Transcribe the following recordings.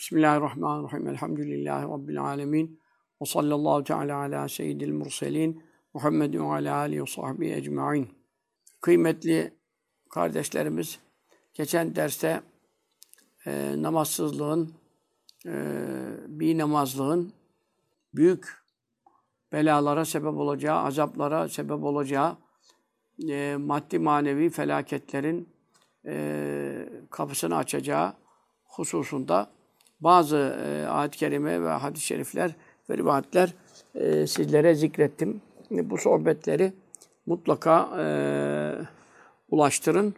Bismillahirrahmanirrahim. Elhamdülillahi Rabbil alemin. Ve sallallahu teala ala seyyidil murselin. Muhammedin ve ala alihi ve sahbihi ecma'in. Kıymetli kardeşlerimiz, geçen derste namazsızlığın, binamazlığın büyük belalara sebep olacağı, azaplara sebep olacağı, maddi manevi felaketlerin kapısını açacağı hususunda bazı ayet-i kerime ve hadis-i şerifler ve rivayetler sizlere zikrettim. Bu sohbetleri mutlaka ulaştırın.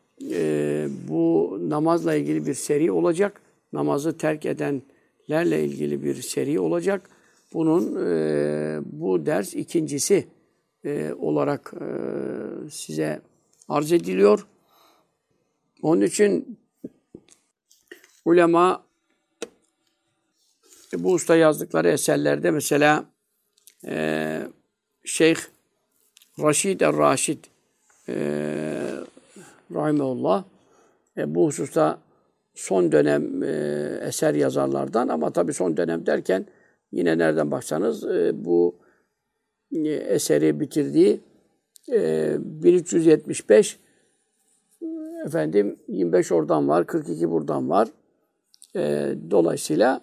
Bu namazla ilgili bir seri olacak. Namazı terk edenlerle ilgili bir seri olacak. Bunun bu ders ikincisi olarak size arz ediliyor. Onun için ulema bu usta yazdıkları eserlerde mesela Şeyh Raşid el-Raşid rahimehullah bu hususta son dönem eser yazarlardan, ama tabii son dönem derken yine nereden baksanız bu eseri bitirdiği 1375 25 oradan var, 42 buradan var. Dolayısıyla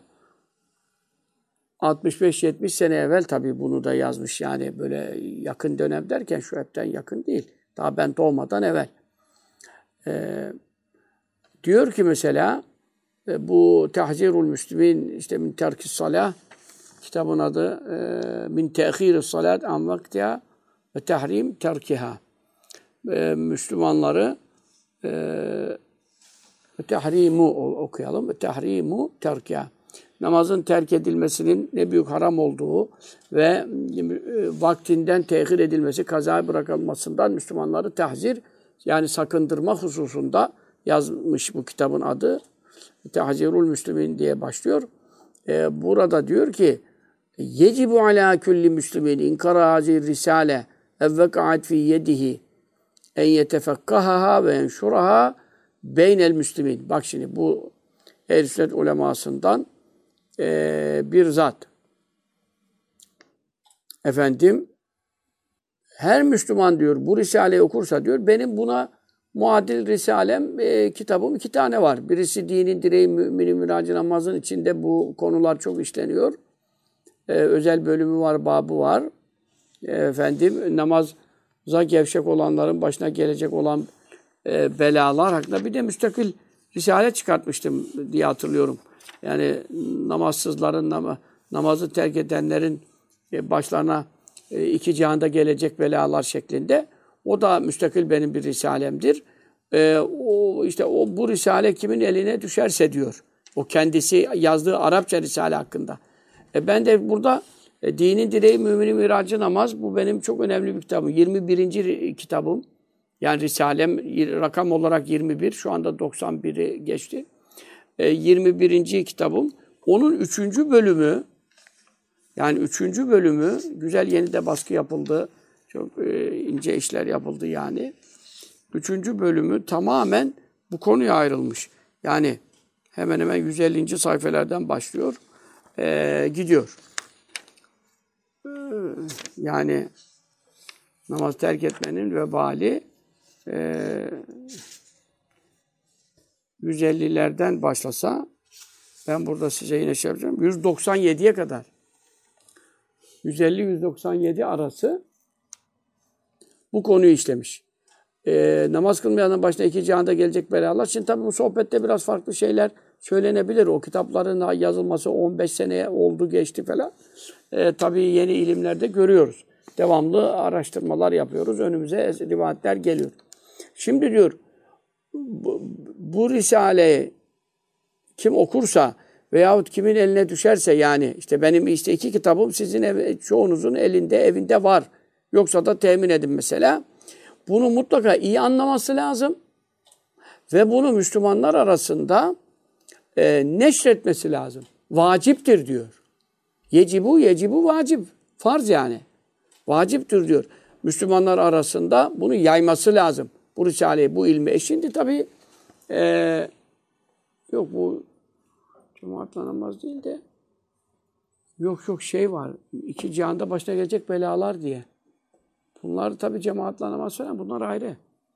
65-70 sene evvel tabii bunu da yazmış. Yani böyle yakın dönem derken şu hepten yakın değil. Daha ben doğmadan evvel. Diyor ki mesela bu Tahzirul Müslümin işte min terkis salah, kitabın adı min te'khirus salat an vaktiha ve tahrim terkiha. Müslümanları tahrimu okuyalım. Tahrimu terkiha. Namazın terk edilmesinin ne büyük haram olduğu ve vaktinden tehir edilmesi, kazaya bırakılmasından Müslümanları tahzir, yani sakındırma hususunda yazmış bu kitabın adı. Tahzirul Müslümin diye başlıyor. Burada diyor ki yecibu ala kulli müslimin inkara hazir risale evveka'at fi yedihi en yetefekkahaha ve enşuraha beynel müslimin. Bak şimdi bu ehl-i sünnet ulemasından bir zat. Her Müslüman diyor bu risaleyi okursa diyor, benim buna muadil risalem, kitabım 2 tane var. Birisi dinin direği müminin miracı namazın içinde bu konular çok işleniyor. Özel bölümü var, babı var. Namaza gevşek olanların başına gelecek olan belalar hakkında bir de müstakil risale çıkartmıştım diye hatırlıyorum. Yani namazsızların, namazı terk edenlerin başlarına 2 cihanda gelecek belalar şeklinde. O da müstakil benim bir risalemdir. Bu risale kimin eline düşerse diyor. O kendisi yazdığı Arapça risale hakkında. Ben de burada dinin direği müminin miracı namaz, bu benim çok önemli bir kitabım. 21. kitabım. Yani risalem rakam olarak 21. Şu anda 91'i geçti. 21. kitabım. Onun 3. bölümü, yani 3. bölümü güzel, yeni de baskı yapıldı. Çok ince işler yapıldı yani. 3. bölümü tamamen bu konuya ayrılmış. Yani hemen hemen 150. sayfelerden başlıyor. Gidiyor. Yani namaz terk etmenin vebali 150'lerden başlasa, ben burada size yine şey yapacağım, 197'ye kadar. 150-197 arası bu konuyu işlemiş. Namaz kılmayanın başına 2 cihanda gelecek belalar. Şimdi tabii bu sohbette biraz farklı şeyler söylenebilir. O kitapların yazılması 15 seneye oldu, geçti falan. Tabii yeni ilimlerde görüyoruz. Devamlı araştırmalar yapıyoruz. Önümüze rivayetler geliyor. Şimdi diyor, bu risaleyi kim okursa veyahut kimin eline düşerse, yani işte benim 2 kitabım sizin çoğunuzun elinde, evinde var. Yoksa da temin edin mesela. Bunu mutlaka iyi anlaması lazım. Ve bunu Müslümanlar arasında neşretmesi lazım. Vaciptir diyor. Yecibu vacip. Farz yani. Vaciptir diyor. Müslümanlar arasında bunu yayması lazım. Bu risaleyi, bu ilmi. Şimdi tabii yok bu Cemaatle namaz değil de yok şey var. İki cihanda başına gelecek belalar diye. Bunlar tabii cemaatle namaz falan bunlar ayrı.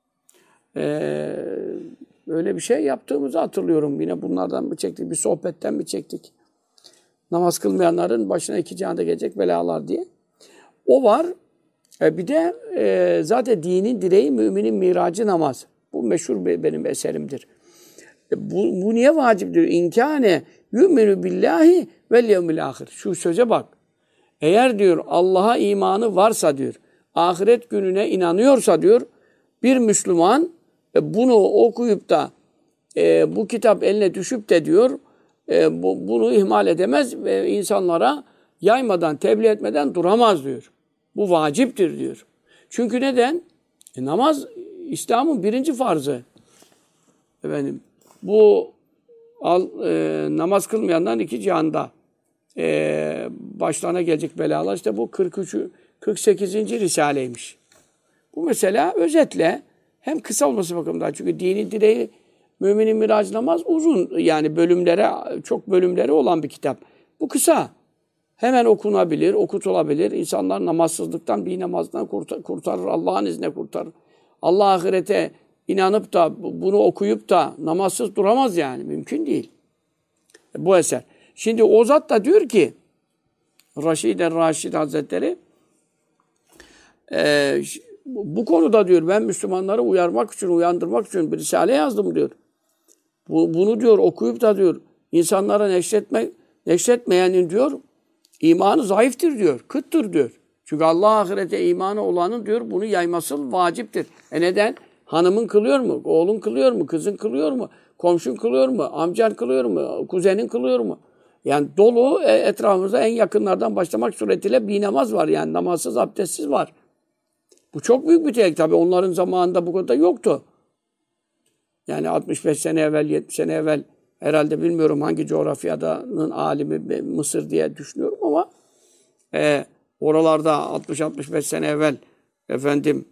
Öyle bir şey yaptığımızı hatırlıyorum. Yine bunlardan mı çektik? Bir sohbetten mi çektik? Namaz kılmayanların başına iki cihanda gelecek belalar diye. O var. Bir de zaten dinin direği müminin miracı namaz. Bu meşhur benim eserimdir. Bu niye vaciptir? İnkâne yu'minu billahi vel yevmil ahir. Şu söze bak. Eğer diyor Allah'a imanı varsa diyor, ahiret gününe inanıyorsa diyor, bir Müslüman bunu okuyup da bu kitap eline düşüp de diyor, bunu ihmal edemez ve insanlara yaymadan, tebliğ etmeden duramaz diyor. Bu vaciptir diyor. Çünkü neden? Namaz İslam'ın birinci farzı. Efendim, bu namaz kılmayanların iki cihanda başlarına gelecek belalar. İşte bu 48. Risaleymiş. Bu mesela özetle hem kısa olması bakımından çünkü dini direği müminin miracı namaz uzun yani çok bölümleri olan bir kitap. Bu kısa. Hemen okunabilir, okutulabilir. İnsanlar namazsızlıktan, bir namazdan kurtarır. Allah'ın izniyle kurtarır. Allah ahirete inanıp da bunu okuyup da namazsız duramaz yani. Mümkün değil. Bu eser. Şimdi o zat da diyor ki Raşid Hazretleri bu konuda diyor ben Müslümanları uyarmak için, uyandırmak için bir risale yazdım diyor. Bunu diyor okuyup da diyor insanlara neşretmeyenin diyor imanı zayıftır diyor, kıttır diyor. Çünkü Allah ahirete imanı olanın diyor bunu yayması vaciptir. Neden? Hanımın kılıyor mu? Oğlun kılıyor mu? Kızın kılıyor mu? Komşun kılıyor mu? Amcan kılıyor mu? Kuzenin kılıyor mu? Yani dolu etrafımızda en yakınlardan başlamak suretiyle bir namaz var. Yani namazsız, abdestsiz var. Bu çok büyük bir tehlike. Tabii onların zamanında bu kadar yoktu. Yani 65 sene evvel, 70 sene evvel herhalde bilmiyorum hangi coğrafyadanın alimi Mısır diye düşünüyorum ama oralarda 60-65 sene evvel efendim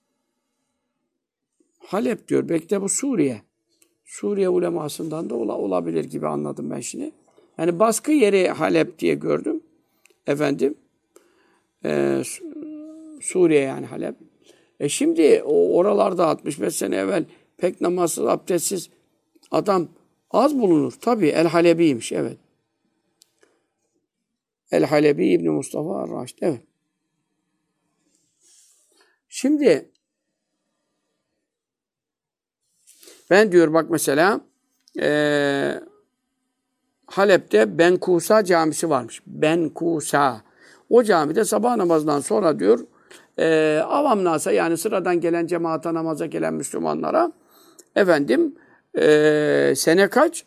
Halep diyor. Belki de bu Suriye. Suriye ulemasından da olabilir gibi anladım ben şimdi. Yani baskı yeri Halep diye gördüm. Efendim Suriye yani Halep. Şimdi oralarda 65 sene evvel pek namazsız, abdestsiz adam az bulunur. Tabii El-Halebi'ymiş, evet. El-Halebi İbni Mustafa Ar-Raşid, evet. Şimdi ben diyor bak mesela Halep'te Benkusa camisi varmış. Benkusa. O camide sabah namazından sonra diyor avam nasa yani sıradan gelen cemaata namaza gelen Müslümanlara efendim sene kaç?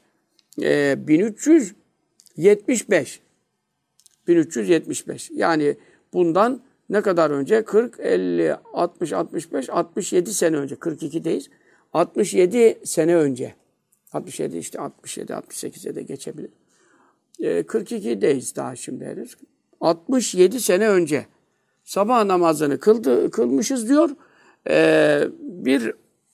1375. 1375. Yani bundan ne kadar önce? 40, 50, 60, 65, 67 sene önce. 42'deyiz. 67 sene önce. 67 işte 67, 68'e de geçebilir. 42'deyiz daha şimdi henüz. 67 sene önce sabah namazını kılmışız diyor. Bir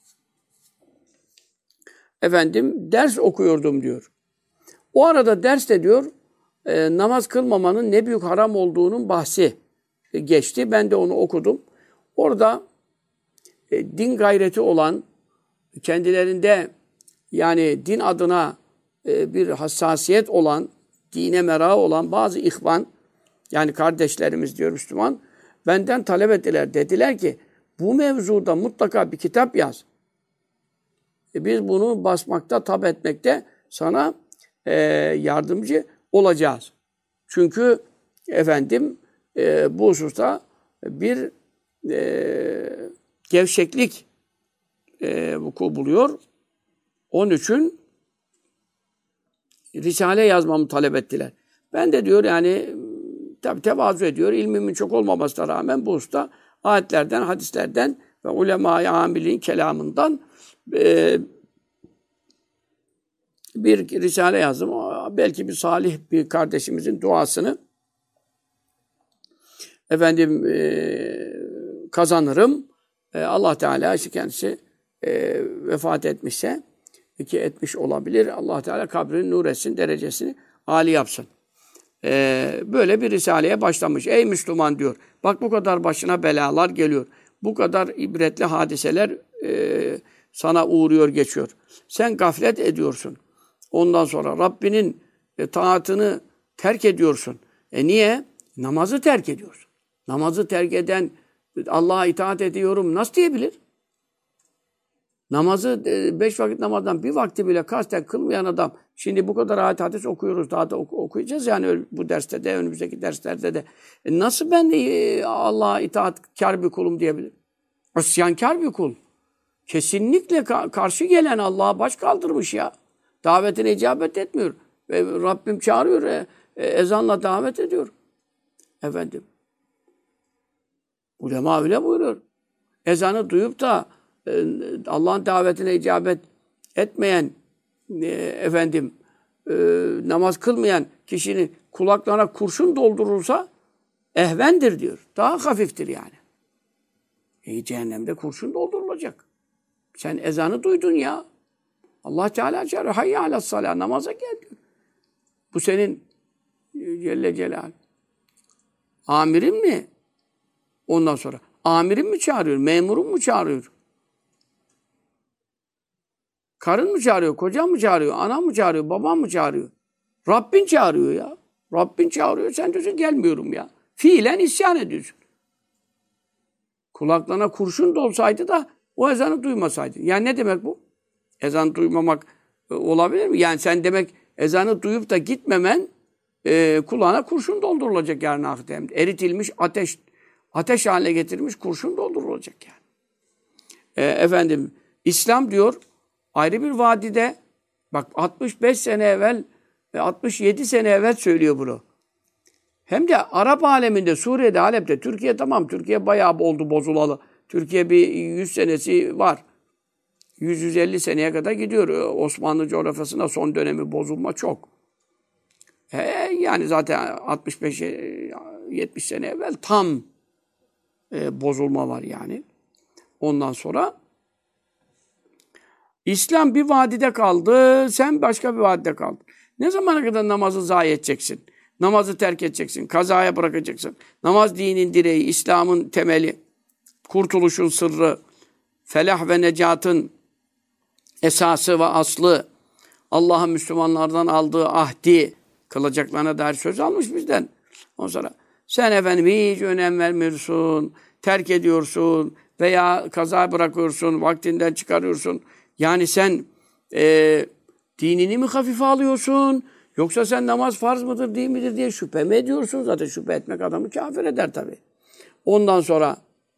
efendim ders okuyordum diyor. O arada derste diyor namaz kılmamanın ne büyük haram olduğunun bahsi geçti. Ben de onu okudum. Orada din gayreti olan, kendilerinde yani din adına bir hassasiyet olan, dine merakı olan bazı ihvan, yani kardeşlerimiz diyor Müslüman, benden talep ettiler. Dediler ki bu mevzuda mutlaka bir kitap yaz. Biz bunu basmakta, tab etmekte sana yardımcı olacağız. Çünkü efendim bu hususta bir gevşeklik vuku buluyor. Onun için Risale yazmamı talep ettiler. Ben de diyor yani tabi tevazu ediyor. İlmimin çok olmamasına rağmen bu hususta ayetlerden, hadislerden ve ulema-i amilin kelamından bir risale yazdım. Belki bir salih bir kardeşimizin duasını efendim kazanırım. Allah Teala işte kendisi vefat etmişse ki etmiş olabilir. Allah Teala kabrini nur etsin, derecesini âli yapsın. Böyle bir risaleye başlamış. Ey Müslüman diyor. Bak bu kadar başına belalar geliyor. Bu kadar ibretli hadiseler sana uğruyor, geçiyor. Sen gaflet ediyorsun. Ondan sonra Rabbinin taatını terk ediyorsun. Niye? Namazı terk ediyorsun. Namazı terk eden Allah'a itaat ediyorum nasıl diyebilir? Namazı 5 vakit namazdan bir vakti bile kasten kılmayan adam. Şimdi bu kadar ayet hadis okuyoruz. Daha da okuyacağız yani bu derste de, önümüzdeki derslerde de. Nasıl ben Allah'a itaatkar bir kulum diyebilirim? İsyankar bir kul. Kesinlikle karşı gelen Allah'a baş kaldırmış ya. Davetine icabet etmiyor. Ve Rabbim çağırıyor. Ezanla davet ediyor. Efendim. Ulema öyle buyuruyor. Ezanı duyup da Allah'ın davetine icabet etmeyen namaz kılmayan kişinin kulaklarına kurşun doldurulsa ehvendir diyor. Daha hafiftir yani. Cehennemde kurşun doldurulacak. Sen ezanı duydun ya. Allah Teala çağırıyor. Hayya alassalah. Namaza gel diyor. Bu senin Celle Celal. Amirin mi? Ondan sonra. Amirin mi çağırıyor? Memurun mu çağırıyor? Karın mı çağırıyor? Kocan mı çağırıyor? Anan mı çağırıyor? Baban mı çağırıyor? Rabbin çağırıyor ya. Rabbin çağırıyor. Sen diyorsun gelmiyorum ya. Fiilen isyan ediyorsun. Kulaklarına kurşun dolsaydı da o ezanı duymasaydı. Yani ne demek bu? Ezan duymamak olabilir mi? Yani sen demek ezanı duyup da gitmemen kulağına kurşun doldurulacak yarın ahirette. Eritilmiş ateş haline getirilmiş kurşun doldurulacak yani. İslam diyor ayrı bir vadide bak 65 sene evvel 67 sene evvel söylüyor bunu. Hem de Arap aleminde, Suriye'de, Halep'te, Türkiye tamam. Türkiye bayağı oldu bozulalı. Türkiye bir 100 senesi var. 100-150 seneye kadar gidiyor. Osmanlı coğrafyasında son dönemi bozulma çok. Yani zaten 65-70 sene evvel tam bozulma var yani. Ondan sonra İslam bir vadide kaldı, sen başka bir vadide kaldın. Ne zamana kadar namazı zayi edeceksin? Namazı terk edeceksin, kazaya bırakacaksın. Namaz dinin direği, İslam'ın temeli, kurtuluşun sırrı, felah ve necatın esası ve aslı, Allah'ın Müslümanlardan aldığı ahdi, kılacaklarına dair söz almış bizden. Ondan sonra sen hiç önem vermiyorsun, terk ediyorsun veya kaza bırakıyorsun, vaktinden çıkarıyorsun. Yani sen dinini mi hafife alıyorsun? Yoksa sen namaz farz mıdır değil midir diye şüphe mi ediyorsun? Zaten şüphe etmek adamı kafir eder tabii. Ondan sonra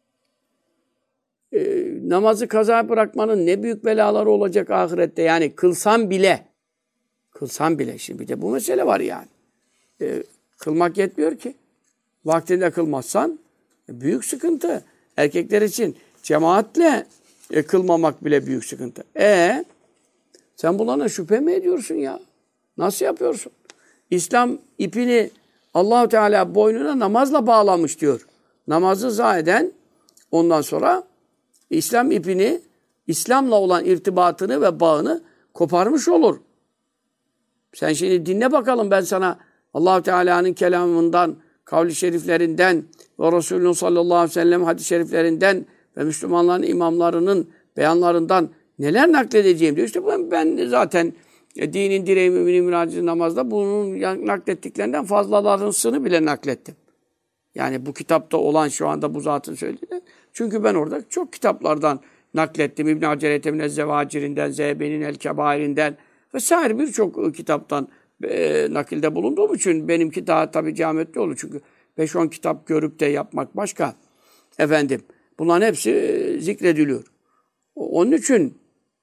namazı kaza bırakmanın ne büyük belaları olacak ahirette. Yani kılsan bile şimdi bir de bu mesele var yani. Kılmak yetmiyor ki. Vaktinde kılmazsan büyük sıkıntı. Erkekler için cemaatle kılmamak bile büyük sıkıntı. Sen bunlarla şüphe mi ediyorsun ya? Nasıl yapıyorsun? İslam ipini Allah-u Teala boynuna namazla bağlamış diyor. Namazı zayi eden ondan sonra İslam ipini, İslam'la olan irtibatını ve bağını koparmış olur. Sen şimdi dinle bakalım ben sana Allah-u Teala'nın kelamından, kavli şeriflerinden ve Resulünün sallallahu aleyhi ve sellem hadis-i şeriflerinden ve Müslümanların imamlarının beyanlarından neler nakledeceğim diyor. İşte ben zaten dinin direği müminin müracisi namazda bunun naklettiklerinden fazlalarını bile naklettim. Yani bu kitapta olan şu anda bu zatın söylediği. Çünkü ben orada çok kitaplardan naklettim. İbn-i Hacer Etemine Zevacirinden, Zeybe'nin El-Kebair'inden vesaire birçok kitaptan nakilde bulunduğum için benimki daha tabii cametli olur. Çünkü 5-10 kitap görüp de yapmak başka. Bunların hepsi zikrediliyor. Onun için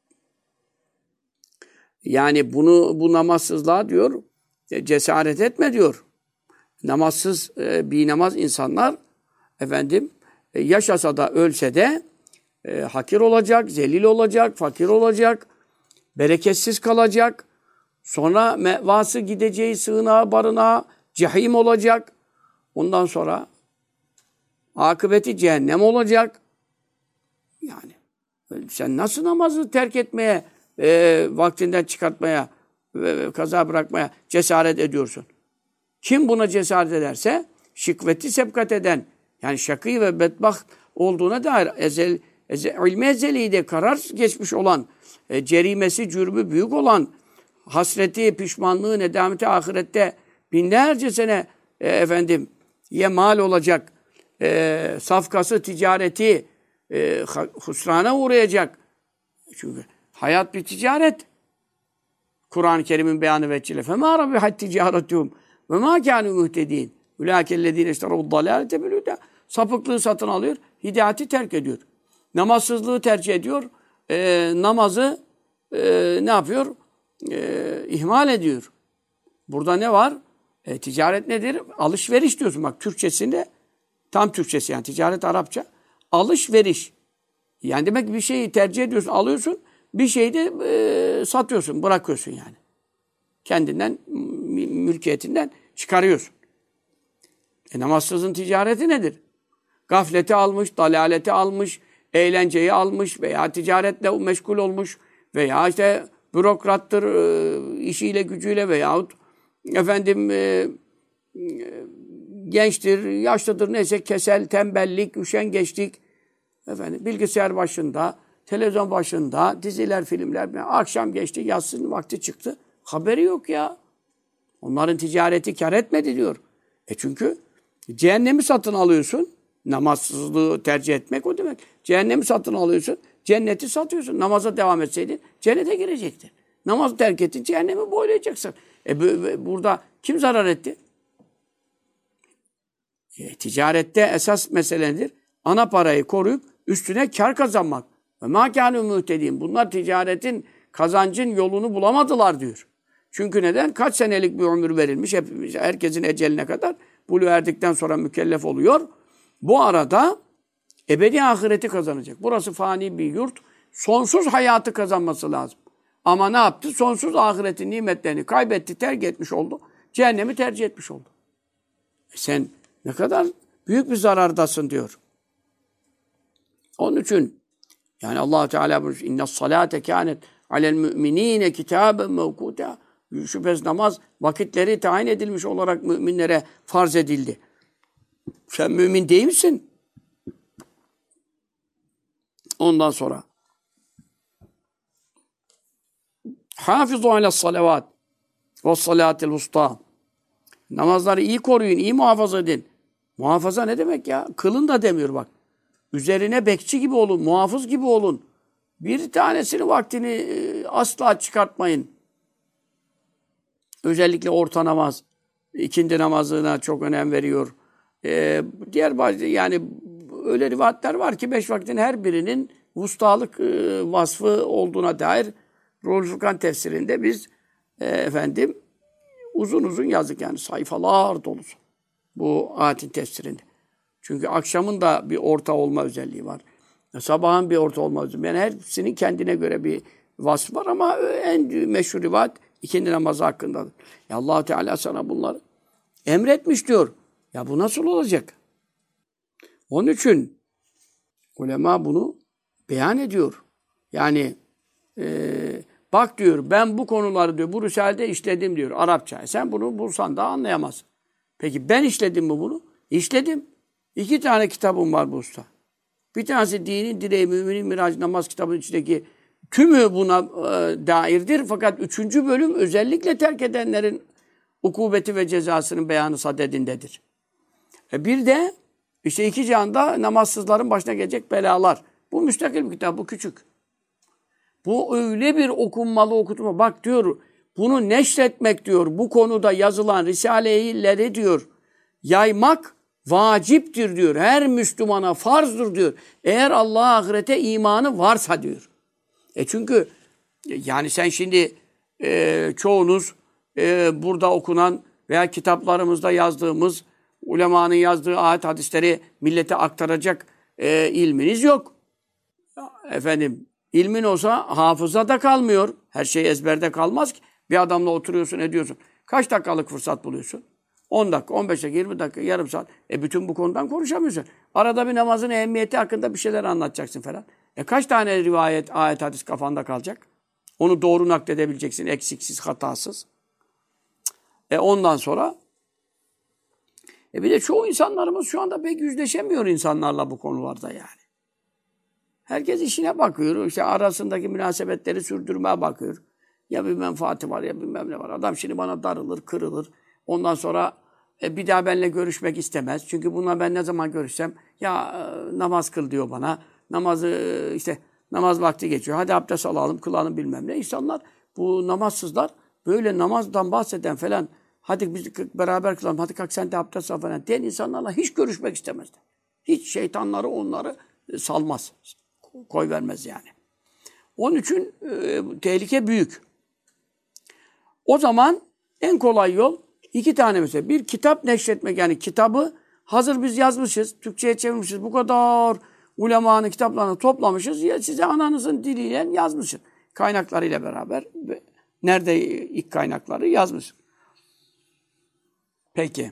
yani bu namazsızlığa diyor cesaret etme diyor. Namazsız, binamaz insanlar yaşasa da ölse de hakir olacak, zelil olacak, fakir olacak, bereketsiz kalacak. Sonra mevası gideceği sığınağı, barınağı cehim olacak. Ondan sonra akıbeti cehennem olacak. Yani sen nasıl namazı terk etmeye vaktinden çıkartmaya, kaza bırakmaya cesaret ediyorsun. Kim buna cesaret ederse şikveti sebkat eden, yani şakî ve bedbaht olduğuna dair ilmi ezeliği karar geçmiş olan, cerimesi, cürmü büyük olan, hasreti, pişmanlığı, nedameti ahirette binlerce sene mal olacak, safkası, ticareti husrana uğrayacak. Çünkü hayat bir ticaret. Kur'an-ı Kerim'in beyanı veçile. فَمَا رَبِحَتْ تِجَارَتُهُمْ وَمَا كَانُوا مُهْتَد۪ينَ اُلَٰكَ اِشْتَرَوُ الضَّلَالَةَ بِالْهُدَى. Sapıklığı satın alıyor, hidayeti terk ediyor. Namazsızlığı tercih ediyor, namazı ne yapıyor? İhmal ediyor. Burada ne var? Ticaret nedir? Alışveriş diyorsun. Bak Türkçesinde, tam Türkçesi yani ticaret Arapça. Alışveriş. Yani demek ki bir şeyi tercih ediyorsun, alıyorsun. Bir şeyi de satıyorsun, bırakıyorsun yani. Kendinden, mülkiyetinden çıkarıyorsun. Namazsızın ticareti nedir? Gafleti almış, dalaleti almış, eğlenceyi almış veya ticaretle meşgul olmuş veya işte bürokrattır, işiyle gücüyle veyahut gençtir, yaşlıdır neyse kesel, tembellik, üşengeçlik, bilgisayar başında, televizyon başında, diziler, filmler, akşam geçti, yatsın vakti çıktı. Haberi yok ya. Onların ticareti kar etmedi diyor. Çünkü cehennemi satın alıyorsun. Namazsızlığı tercih etmek o demek. Cehennemi satın alıyorsun. Cenneti satıyorsun. Namaza devam etseydin cennete girecektin. Namazı terk ettin, cehennemi boylayacaksın. Burada kim zarar etti? Ticarette esas mesele nedir? Ana parayı koruyup üstüne kar kazanmak. Ve mâ kânû muhtedîn. Bunlar ticaretin, kazancın yolunu bulamadılar diyor. Çünkü neden? Kaç senelik bir ömür verilmiş. Herkesin eceline kadar. Buluğ erdikten sonra mükellef oluyor. Bu arada ebedi ahireti kazanacak. Burası fani bir yurt. Sonsuz hayatı kazanması lazım. Ama ne yaptı? Sonsuz ahiretin nimetlerini kaybetti, terk etmiş oldu. Cehennemi tercih etmiş oldu. Sen ne kadar büyük bir zarardasın diyor. Onun için yani Allah Teala buyuruyor: "İnne salate kânet alel müminîne kitâben mevkûtâ." Şüphesiz namaz vakitleri tayin edilmiş olarak müminlere farz edildi. Sen mümin değil misin? Ondan sonra hâfizu alas salavat ve salâtil vustâ. Namazları iyi koruyun, iyi muhafaza edin. Muhafaza ne demek ya? Kılın da demiyor bak. Üzerine bekçi gibi olun, muhafız gibi olun. Bir tanesinin vaktini asla çıkartmayın. Özellikle orta namaz, ikindi namazına çok önem veriyor. Diğer yani öyle rivayetler var ki 5 vaktin her birinin vustalık vasfı olduğuna dair Ruhul Furkan tefsirinde biz uzun uzun yazdık yani sayfalar dolusu bu ayetin tefsirinde. Çünkü akşamın da bir orta olma özelliği var. Sabahın bir orta olma özelliği. Yani hepsinin kendine göre bir vasfı var ama en meşhur rivayet ikindi namazı hakkındadır. Ya Allah Teala sana bunları emretmiş diyor. Ya bu nasıl olacak? Onun için ulema bunu beyan ediyor. Yani bak diyor ben bu konuları diyor bu Risale'de işledim diyor Arapça. Sen bunu bulsan da anlayamazsın. Peki ben işledim mi bunu? İşledim. 2 tane kitabım var bu usta. Bir tanesi dinin direği, müminin miracı namaz kitabının içindeki tümü buna dairdir. Fakat 3. bölüm özellikle terk edenlerin ukubeti ve cezasının beyanı sadedindedir. Bir de işte 2 cihanda namazsızların başına gelecek belalar. Bu müstakil bir kitap, bu küçük. Bu öyle bir okunmalı, okutma. Bak diyor, bunu neşretmek diyor, bu konuda yazılan risaleleri diyor, yaymak vaciptir diyor. Her Müslümana farzdır diyor. Eğer Allah'a ahirete imanı varsa diyor. Çünkü yani sen şimdi çoğunuz burada okunan veya kitaplarımızda yazdığımız ulemanın yazdığı ayet hadisleri millete aktaracak ilminiz yok. İlmin olsa hafıza da kalmıyor. Her şey ezberde kalmaz ki. Bir adamla oturuyorsun, ediyorsun. Kaç dakikalık fırsat buluyorsun? 10 dakika, 15 dakika, 20 dakika, yarım saat. Bütün bu konudan konuşamıyorsun. Arada bir namazın ehemmiyeti hakkında bir şeyler anlatacaksın falan. Kaç tane rivayet, ayet, hadis kafanda kalacak? Onu doğru nakledebileceksin, eksiksiz, hatasız. Ondan sonra bir de çoğu insanlarımız şu anda pek yüzleşemiyor insanlarla bu konularda yani. Herkes işine bakıyor. İşte arasındaki münasebetleri sürdürmeye bakıyor. Ya bir menfaati var ya bilmem ne var. Adam şimdi bana darılır, kırılır. Ondan sonra bir daha benimle görüşmek istemez. Çünkü bununla ben ne zaman görüşsem namaz kıl diyor bana. Namaz vakti geçiyor. Hadi abdest alalım, kılalım bilmem ne. İnsanlar, bu namazsızlar böyle namazdan bahseden falan, hadi biz beraber kılalım, hadi kalk sen de abdest al falan diyen insanlarla hiç görüşmek istemezler. Hiç şeytanları onları salmaz. Koy vermez yani. Onun için tehlike büyük. O zaman en kolay yol 2 tane mesela. Bir, kitap neşretmek, yani kitabı hazır biz yazmışız, Türkçe'ye çevirmişiz. Bu kadar ulemanın kitaplarını toplamışız. Ya size ananızın diliyle yazmışız. Kaynaklarıyla beraber. Nerede ilk kaynakları yazmış. Peki.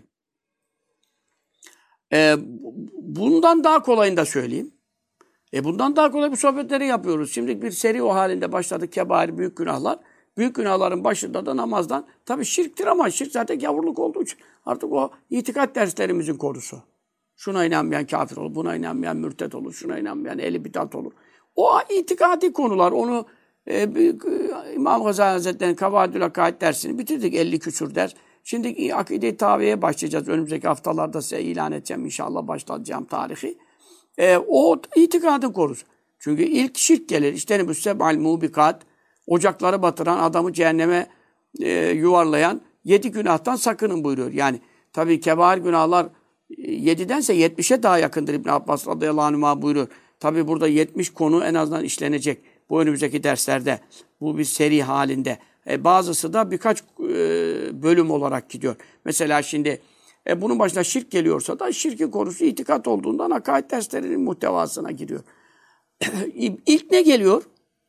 Bundan daha kolayını da söyleyeyim. Bundan daha kolay bu sohbetleri yapıyoruz. Şimdi bir seri o halinde başladık. Kebair, büyük günahlar. Büyük günahların başında da namazdan. Tabii şirktir ama şirk zaten gavurluk olduğu için artık o itikat derslerimizin konusu. Şuna inanmayan kafir olur, buna inanmayan mürtet olur, şuna inanmayan ehli bidat olur. O itikadi konular. Onu İmam Gazali Hazretleri'nin Kavaidül Akaid dersini bitirdik. 50 küsur ders. Şimdi Akide-i Taviye'ye başlayacağız. Önümüzdeki haftalarda size ilan edeceğim. İnşallah başlayacağım tarihi. O itikadın konusu. Çünkü ilk şirk gelir. İşte müsteb'al mubikat, ocakları batıran, adamı cehenneme yuvarlayan 7 günahtan sakının buyuruyor. Yani tabii kebair günahlar 7'dense 70'e daha yakındır. İbn Abbas radıyallahu anh buyuruyor. Tabii burada 70 konu en azından işlenecek. Bu önümüzdeki derslerde. Bu bir seri halinde. Bazısı da birkaç bölüm olarak gidiyor. Mesela şimdi bunun başına şirk geliyorsa da şirkin konusu itikat olduğundan akaid derslerinin muhtevasına giriyor. İlk ne geliyor?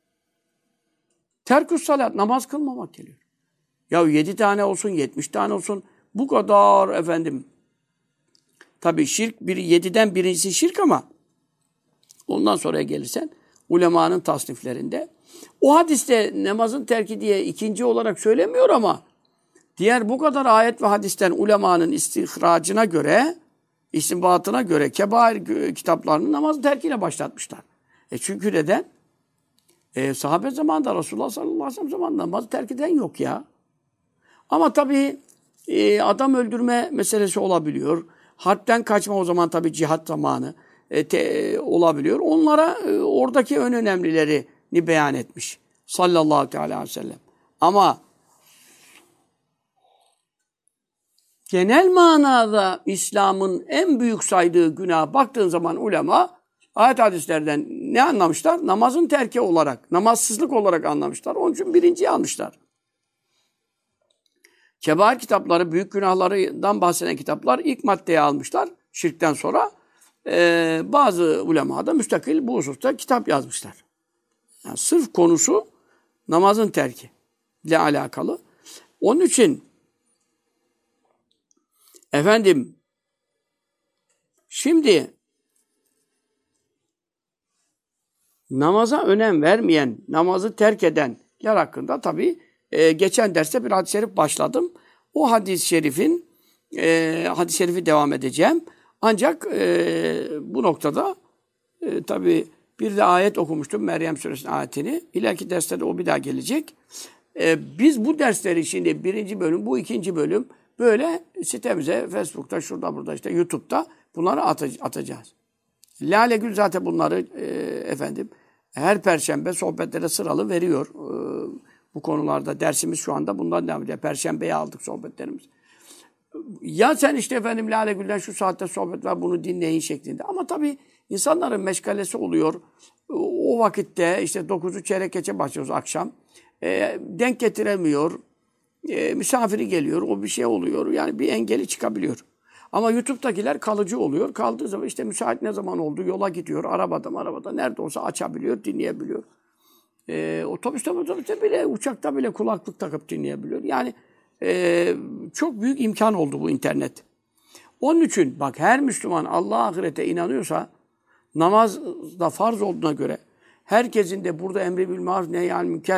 Terküs salat, namaz kılmamak geliyor. Ya 7 tane olsun, 70 tane olsun, bu kadar efendim. Tabii şirk, 7'den birincisi şirk ama ondan sonraya gelirsen ulemanın tasniflerinde. O hadiste namazın terki diye ikinci olarak söylemiyor ama diğer bu kadar ayet ve hadisten ulemanın istihracına göre, istinbatına göre kebair kitaplarını namazın terkiyle başlatmışlar. Çünkü neden? Sahabe zamanında Resulullah sallallahu aleyhi ve sellem zamanında namazı terk eden yok ya. Ama tabii adam öldürme meselesi olabiliyor. Harpten kaçma o zaman tabii cihat zamanı olabiliyor. Onlara oradaki en önemlilerini beyan etmiş. Sallallahu aleyhi ve sellem. Ama genel manada İslam'ın en büyük saydığı günaha baktığın zaman ulema ayet hadislerden ne anlamışlar? Namazın terki olarak, namazsızlık olarak anlamışlar. Onun için birinciyi almışlar. Kebair kitapları, büyük günahlardan bahseden kitaplar ilk maddeye almışlar. Şirkten sonra bazı ulema da müstakil bu hususta kitap yazmışlar. Yani sırf konusu namazın terki ile alakalı. Onun için efendim şimdi namaza önem vermeyen, namazı terk edenler hakkında tabii geçen derste bir hadis-i şerif başladım. O hadis-i şerifin hadis-i şerifi devam edeceğim. Ancak bu noktada tabii bir de ayet okumuştum. Meryem Suresinin ayetini. İleriki derste de o bir daha gelecek. Biz bu dersleri şimdi birinci bölüm, bu ikinci bölüm böyle sitemize, Facebook'ta, şurada, burada işte YouTube'da bunları atacağız. Lale Gül zaten bunları efendim her perşembe sohbetlere sıralı veriyor. Bu konularda dersimiz şu anda bundan devam ediyor. Perşembeye aldık sohbetlerimizi. Ya sen işte efendim Lale Gül'den şu saatte sohbet var bunu dinleyin şeklinde. Ama tabii insanların meşgalesi oluyor. O vakitte işte 9'u çeyrek geçe başlıyoruz akşam. Denk getiremiyor. Misafiri geliyor. O bir şey oluyor. Yani bir engeli çıkabiliyor. Ama YouTube'dakiler kalıcı oluyor. Kaldığı zaman işte müsait ne zaman oldu yola gidiyor. Arabada nerede olsa açabiliyor, dinleyebiliyor. Otobüste bile, uçakta bile kulaklık takıp dinleyebiliyor. Yani çok büyük imkan oldu bu internet. Onun için bak her Müslüman Allah'a ahirete inanıyorsa namaz da farz olduğuna göre herkesin de burada emri bil maruf nehyanil münker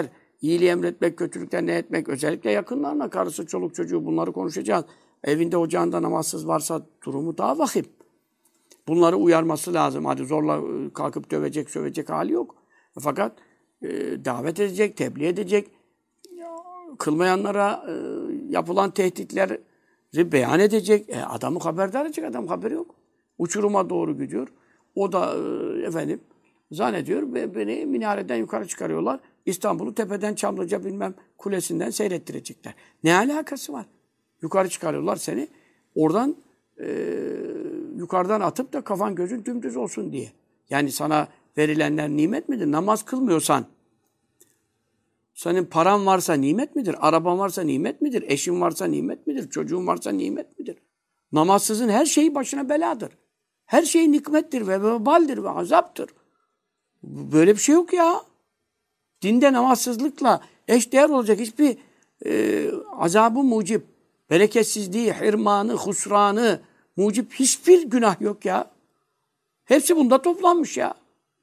İyiliği emretmek, kötülükten ne etmek, özellikle yakınlarına, karısı, çoluk çocuğu bunları konuşacağız. Evinde ocağında namazsız varsa durumu daha vahim. Bunları uyarması lazım. Hadi zorla kalkıp dövecek, sövecek hali yok. Fakat davet edecek, tebliğ edecek. Kılmayanlara yapılan tehditleri beyan edecek. Adamı haberdar edecek. Adam haberi yok. Uçuruma doğru gidiyor. O da efendim zannediyor beni minareden yukarı çıkarıyorlar. İstanbul'u tepeden Çamlıca bilmem kulesinden seyrettirecekler. Ne alakası var? Yukarı çıkarıyorlar seni. Oradan yukarıdan atıp da kafan gözün dümdüz olsun diye. Yani sana verilenler nimet midir? Namaz kılmıyorsan, senin paran varsa nimet midir? Araban varsa nimet midir? Eşin varsa nimet midir? Çocuğun varsa nimet midir? Namazsızın her şeyi başına beladır. Her şey nikmettir ve vebaldir ve azaptır. Böyle bir şey yok ya. Dinde namazsızlıkla eşdeğer olacak hiçbir azabı mucip, bereketsizliği, hirmanı, husranı mucip hiçbir günah yok ya. Hepsi bunda toplanmış ya.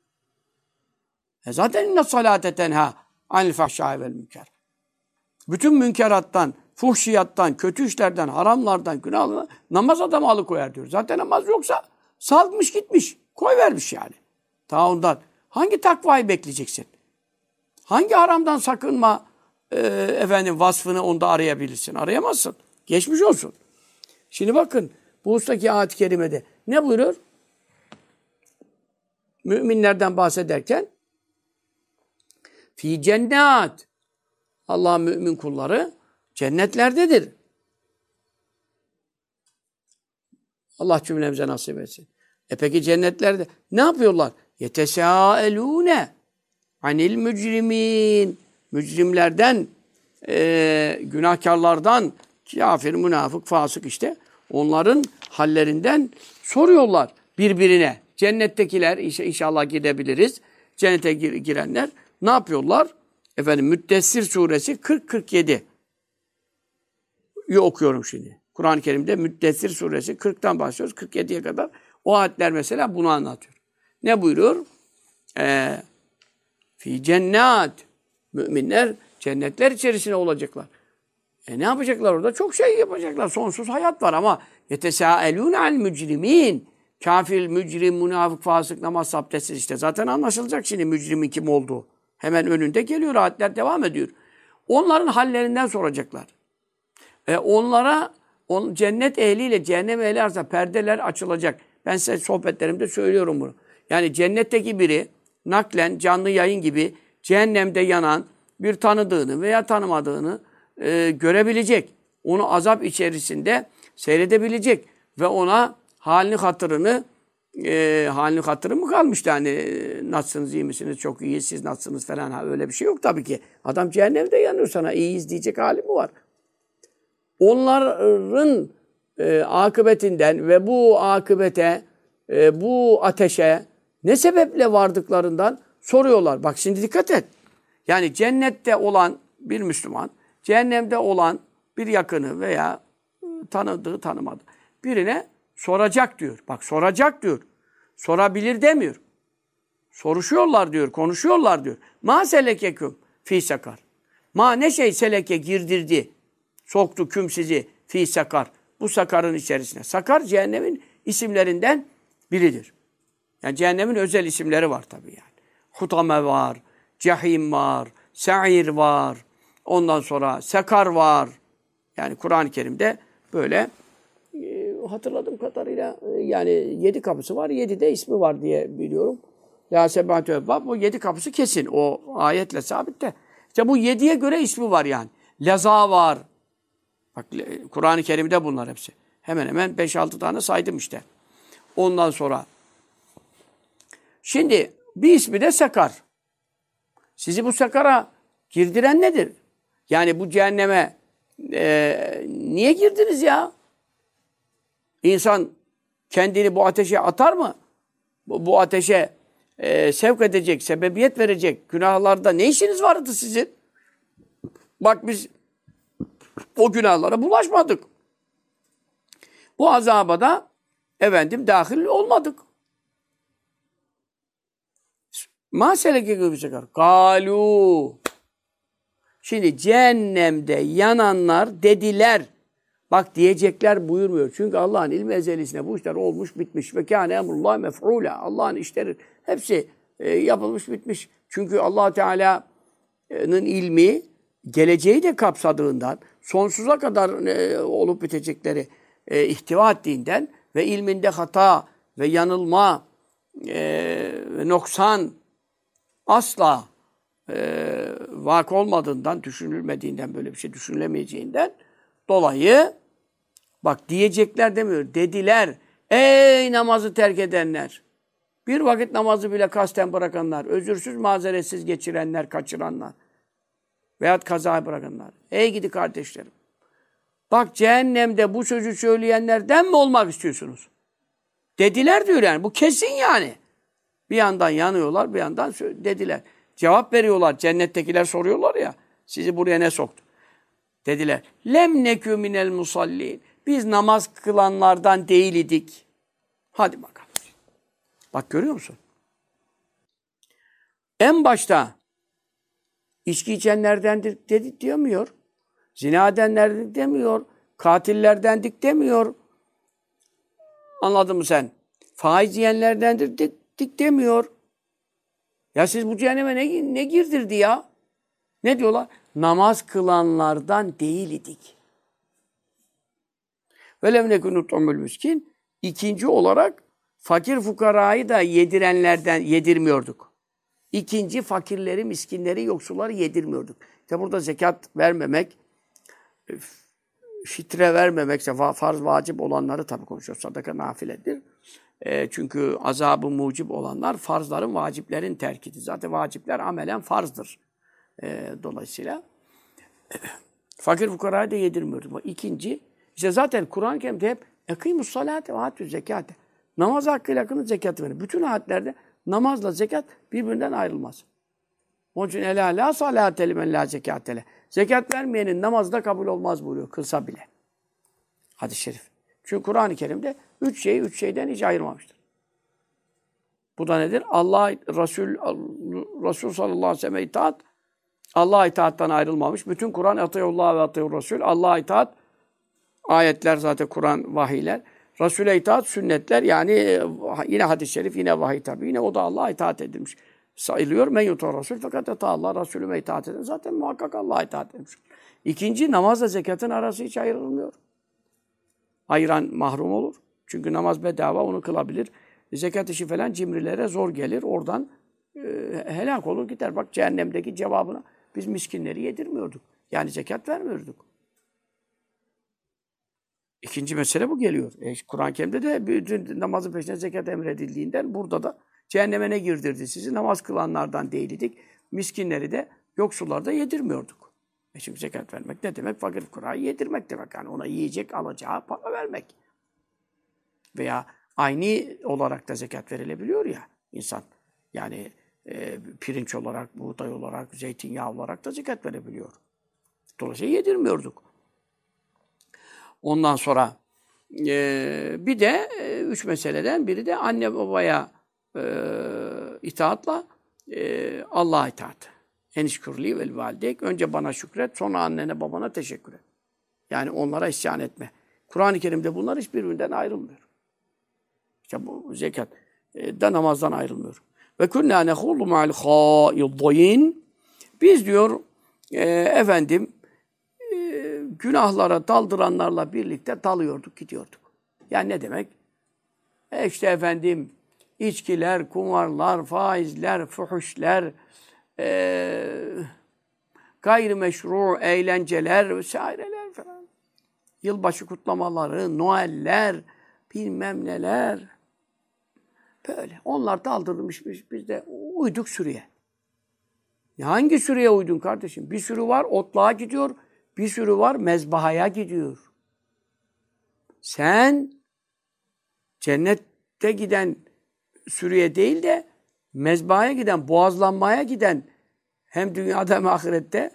Zaten inne salate tenha anil fahşâi vel münker. Bütün münkerattan, fuhşiyattan, kötü işlerden, haramlardan, günahlardan namaz adamı alıkoyar diyor. Zaten namaz yoksa salmış gitmiş. Koyvermiş yani. Ta ondan. Hangi takvayı bekleyeceksin? Hangi haramdan sakınma vasfını onda arayabilirsin? Arayamazsın. Geçmiş olsun. Şimdi bakın bu ustaki ayet-i kerimede ne buyuruyor? Müminlerden bahsederken fi cennet, Allah'ın mümin kulları cennetlerdedir. Allah cümlemize nasip etsin. Peki cennetlerde ne yapıyorlar? Yetesâelûne anil mücrimin. Mücrimlerden, günahkarlardan, kafir, münafık, fasık işte onların hallerinden soruyorlar birbirine. Cennettekiler inşallah gidebiliriz. Cennete girenler ne yapıyorlar? Müddessir suresi 40-47 okuyorum şimdi. Kur'an-ı Kerim'de Müddessir suresi 40'tan başlıyoruz 47'ye kadar. O ayetler mesela bunu anlatıyor. Ne buyuruyor? Fi cennet. Müminler cennetler içerisinde olacaklar. Ne yapacaklar orada? Çok şey yapacaklar. Sonsuz hayat var ama yetesâelûne al mücrimin. Kafir, mücrim, münafık, fasık, namaz, abdestsiz işte. Zaten anlaşılacak şimdi mücrimin kim olduğu. Hemen önünde geliyor. Ayetler devam ediyor. Onların hallerinden soracaklar. Onlara cennet ehliyle cehennem ehli arasında perdeler açılacak. Ben size sohbetlerimde söylüyorum bunu. Yani cennetteki biri naklen canlı yayın gibi cehennemde yanan bir tanıdığını veya tanımadığını görebilecek. Onu azap içerisinde seyredebilecek ve ona halini hatırı mı kalmıştı hani nasılsınız, iyi misiniz, çok iyiyiz, siz nasılsınız falan öyle bir şey yok tabii ki. Adam cehennemde yanıyor sana iyiyiz diyecek hali mi var? Onların akıbetinden ve bu akıbete, bu ateşe ne sebeple vardıklarından soruyorlar. Bak şimdi dikkat et. Yani cennette olan bir Müslüman, cehennemde olan bir yakını veya tanıdığı, tanımadığı birine soracak diyor. Bak soracak diyor. Sorabilir demiyor. Soruşuyorlar diyor, konuşuyorlar diyor. Ma selekeküm fî sakar. Ma ne şey seleke girdirdi, soktu küm sizi fî sakar. Bu sakarın içerisine. Sakar cehennemin isimlerinden biridir. Yani cehennemin özel isimleri var tabii yani. Hutame var, cehim var, sa'ir var. Ondan sonra sakar var. Yani Kur'an-ı Kerim'de böyle hatırladığım kadarıyla yani 7 kapısı var, 7 de ismi var diye biliyorum. Ya sebatü ebbab, bu 7 kapısı kesin. O ayetle sabit de. İşte bu 7'ye göre ismi var yani. Leza var. Bak Kur'an-ı Kerim'de bunlar hepsi. Hemen hemen 5-6 tane saydım işte. Ondan sonra. Şimdi bir ismi de sakar. Sizi bu sakara girdiren nedir? Yani bu cehenneme niye girdiniz ya? İnsan kendini bu ateşe atar mı? Bu ateşe sevk edecek, sebebiyet verecek günahlarda ne işiniz vardı sizin? Bak biz o günahlara bulaşmadık. Bu azaba da dahil olmadık. Ma seleke gibi sakar. Kalu. Şimdi cehennemde yananlar dediler. Bak diyecekler buyurmuyor. Çünkü Allah'ın ilmi ezelisine bu işler olmuş bitmiş. Ve kâne emrullâhi mef'ûlâ. Allah'ın işleri hepsi yapılmış bitmiş. Çünkü Allah Teala'nın ilmi geleceği de kapsadığından, sonsuza kadar olup bitecekleri ihtiva ettiğinden ve ilminde hata ve yanılma ve noksan asla vakı olmadığından, düşünülmediğinden, böyle bir şey düşünülemeyeceğinden dolayı bak diyecekler demiyor. Dediler. Ey namazı terk edenler. Bir vakit namazı bile kasten bırakanlar. Özürsüz, mazeretsiz geçirenler, kaçıranlar. Veyahut kaza bırakanlar. Ey gidi kardeşlerim. Bak cehennemde bu sözü söyleyenlerden mi olmak istiyorsunuz? Dediler diyor yani. Bu kesin yani. Bir yandan yanıyorlar, bir yandan dediler. Cevap veriyorlar. Cennettekiler soruyorlar ya. Sizi buraya ne soktu? Dediler. Lem nekü minel musallin. Biz namaz kılanlardan değil idik. Hadi bakalım. Bak görüyor musun? En başta içki içenlerdendir dedi demiyor. Zina edenlerdendik demiyor. Katillerdendik demiyor. Anladın mı sen? Faiz yiyenlerdendir dedik demiyor. Ya siz bu cehenneme ne girdirdi ya? Ne diyorlar? Namaz kılanlardan değil idik. Velev nekû nut'imul miskin. İkinci olarak fakir fukarayı da yedirenlerden yedirmiyorduk. İkinci fakirleri, miskinleri, yoksulları yedirmiyorduk. İşte burada zekat vermemek, fitre vermemek, farz vacip olanları tabii konuşuyoruz. Sadaka nafiledir. Çünkü azabı mucib olanlar farzların, vaciplerin terkidir. Zaten vacipler amelen farzdır. Dolayısıyla fakir fukarayı da yedirmiyorduk. İkinci, işte zaten Kur'an-ı Kerim'de hep ekîmus salâte ve âtüz zekâte. Namaz hakkıyla kılın, zekatı verin. Bütün ayetlerde namazla zekat birbirinden ayrılmaz. Onun için elâ lâ salâte limen lâ zekâtele. Zekat vermeyenin namazı da kabul olmaz buyuruyor, kılsa bile. Hadis-i şerif. Çünkü Kur'an-ı Kerim'de üç şeyden hiç ayırmamıştır. Bu da nedir? Allah, Resul sallallahu aleyhi ve sellem itaat, Allah'a itaattan ayrılmamış. Bütün Kur'an ateyullah ve ateyur Resul. Allah'a itaat, ayetler zaten Kur'an, vahiyler. Resul'e itaat, sünnetler. Yani yine hadis-i şerif, yine vahiy tabi. Yine o da Allah'a itaat edilmiş. Sayılıyor. Men yutar Resul fakat ata Allah. Resulüme itaat edin. Zaten muhakkak Allah'a itaat edilmiş. İkinci, namazla zekatın arası hiç ayrılmıyor. Ayıran mahrum olur. Çünkü namaz bedava, onu kılabilir. Zekat işi falan cimrilere zor gelir. Oradan helak olur gider. Bak cehennemdeki cevabına biz miskinleri yedirmiyorduk. Yani zekat vermiyorduk. İkinci mesele bu geliyor. Kur'an-ı Kerim'de de bütün namazın peşine zekat emredildiğinden burada da cehenneme ne girdirdi sizi? Namaz kılanlardan değildik. Miskinleri de, yoksulları da yedirmiyorduk. Çünkü zekat vermek ne demek? Fakir fukarayı yedirmek demek. Yani ona yiyecek, alacağı para vermek. Veya aynı olarak da zekat verilebiliyor ya insan. Yani pirinç olarak, buğday olarak, zeytinyağı olarak da zekat verebiliyor. Dolayısıyla yedirmiyorduk. Ondan sonra bir de üç meseleden biri de anne babaya itaatla Allah'a itaat. Enişkürli vel valideyk. Önce bana şükret, sonra annene babana teşekkür et. Yani onlara isyan etme. Kur'an-ı Kerim'de bunlar hiçbirinden ayrılmıyor. İşte bu zekat da namazdan ayrılmıyor. Ve kunnâ nehûlu ma'al khâidîn. Biz diyor efendim günahlara daldıranlarla birlikte dalıyorduk, gidiyorduk. Yani ne demek? İşte efendim içkiler, kumarlar, faizler, fuhuşlar, gayrimeşru eğlenceler vesaireler falan. Yılbaşı kutlamaları, Noeller, bilmem neler. Böyle. Onlar daldırılmış, biz de uyduk sürüye. Ya hangi sürüye uydun kardeşim? Bir sürü var otluğa gidiyor, bir sürü var mezbahaya gidiyor. Sen cennette giden sürüye değil de mezbahaya giden, boğazlanmaya giden hem dünyada hem ahirette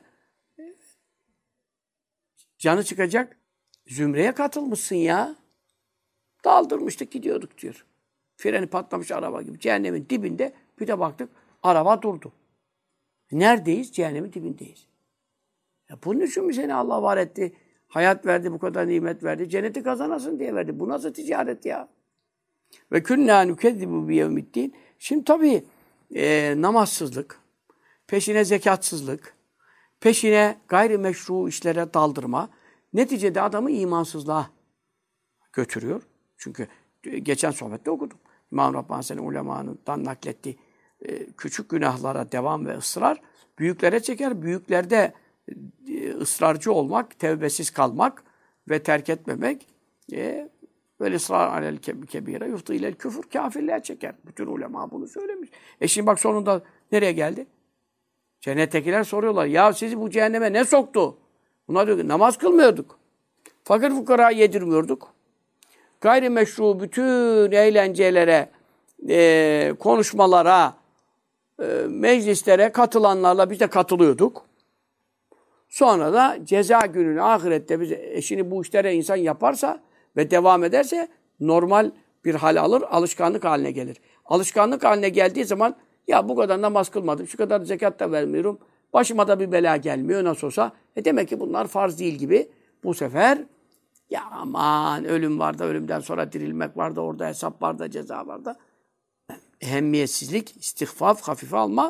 canı çıkacak zümreye katılmışsın ya. Daldırmıştık gidiyorduk diyor. Freni patlamış araba gibi. Cehennemin dibinde bir de baktık araba durdu. Neredeyiz? Cehennemin dibindeyiz. Bunun için mi seni Allah var etti? Hayat verdi, bu kadar nimet verdi. Cenneti kazanasın diye verdi. Bu nasıl ticaret ya? Ve künnâ nükezzibu biyevmiddin. Şimdi tabii namazsızlık, peşine zekatsızlık, peşine gayrimeşru işlere daldırma, neticede adamı imansızlığa götürüyor. Çünkü geçen sohbette okudum. İmam Rabbani senin ulemanından nakletti. Küçük günahlara devam ve ısrar büyüklere çeker. Büyüklerde ısrarcı olmak, tevbesiz kalmak ve terk etmemek ve ısrar alel kebire yuftu ilel küfür kafirliğe çeker. Bütün ulema bunu söylemiş. Şimdi bak sonunda nereye geldi? Cennettekiler soruyorlar. Ya sizi bu cehenneme ne soktu? Bunlar diyor ki namaz kılmıyorduk. Fakir fukara yedirmiyorduk. Gayrimeşru bütün eğlencelere, konuşmalara, meclislere katılanlarla biz de katılıyorduk. Sonra da ceza gününü ahirette şimdi bu işlere insan yaparsa ve devam ederse normal bir hal alır, alışkanlık haline gelir. Alışkanlık haline geldiği zaman ya bu kadar namaz kılmadım, şu kadar zekat da vermiyorum, başıma da bir bela gelmiyor nasıl olsa. Demek ki bunlar farz değil gibi. Bu sefer ya aman ölüm var da ölümden sonra dirilmek var da orada hesap var da ceza var da. Ehemmiyetsizlik, istihfaf, hafife alma.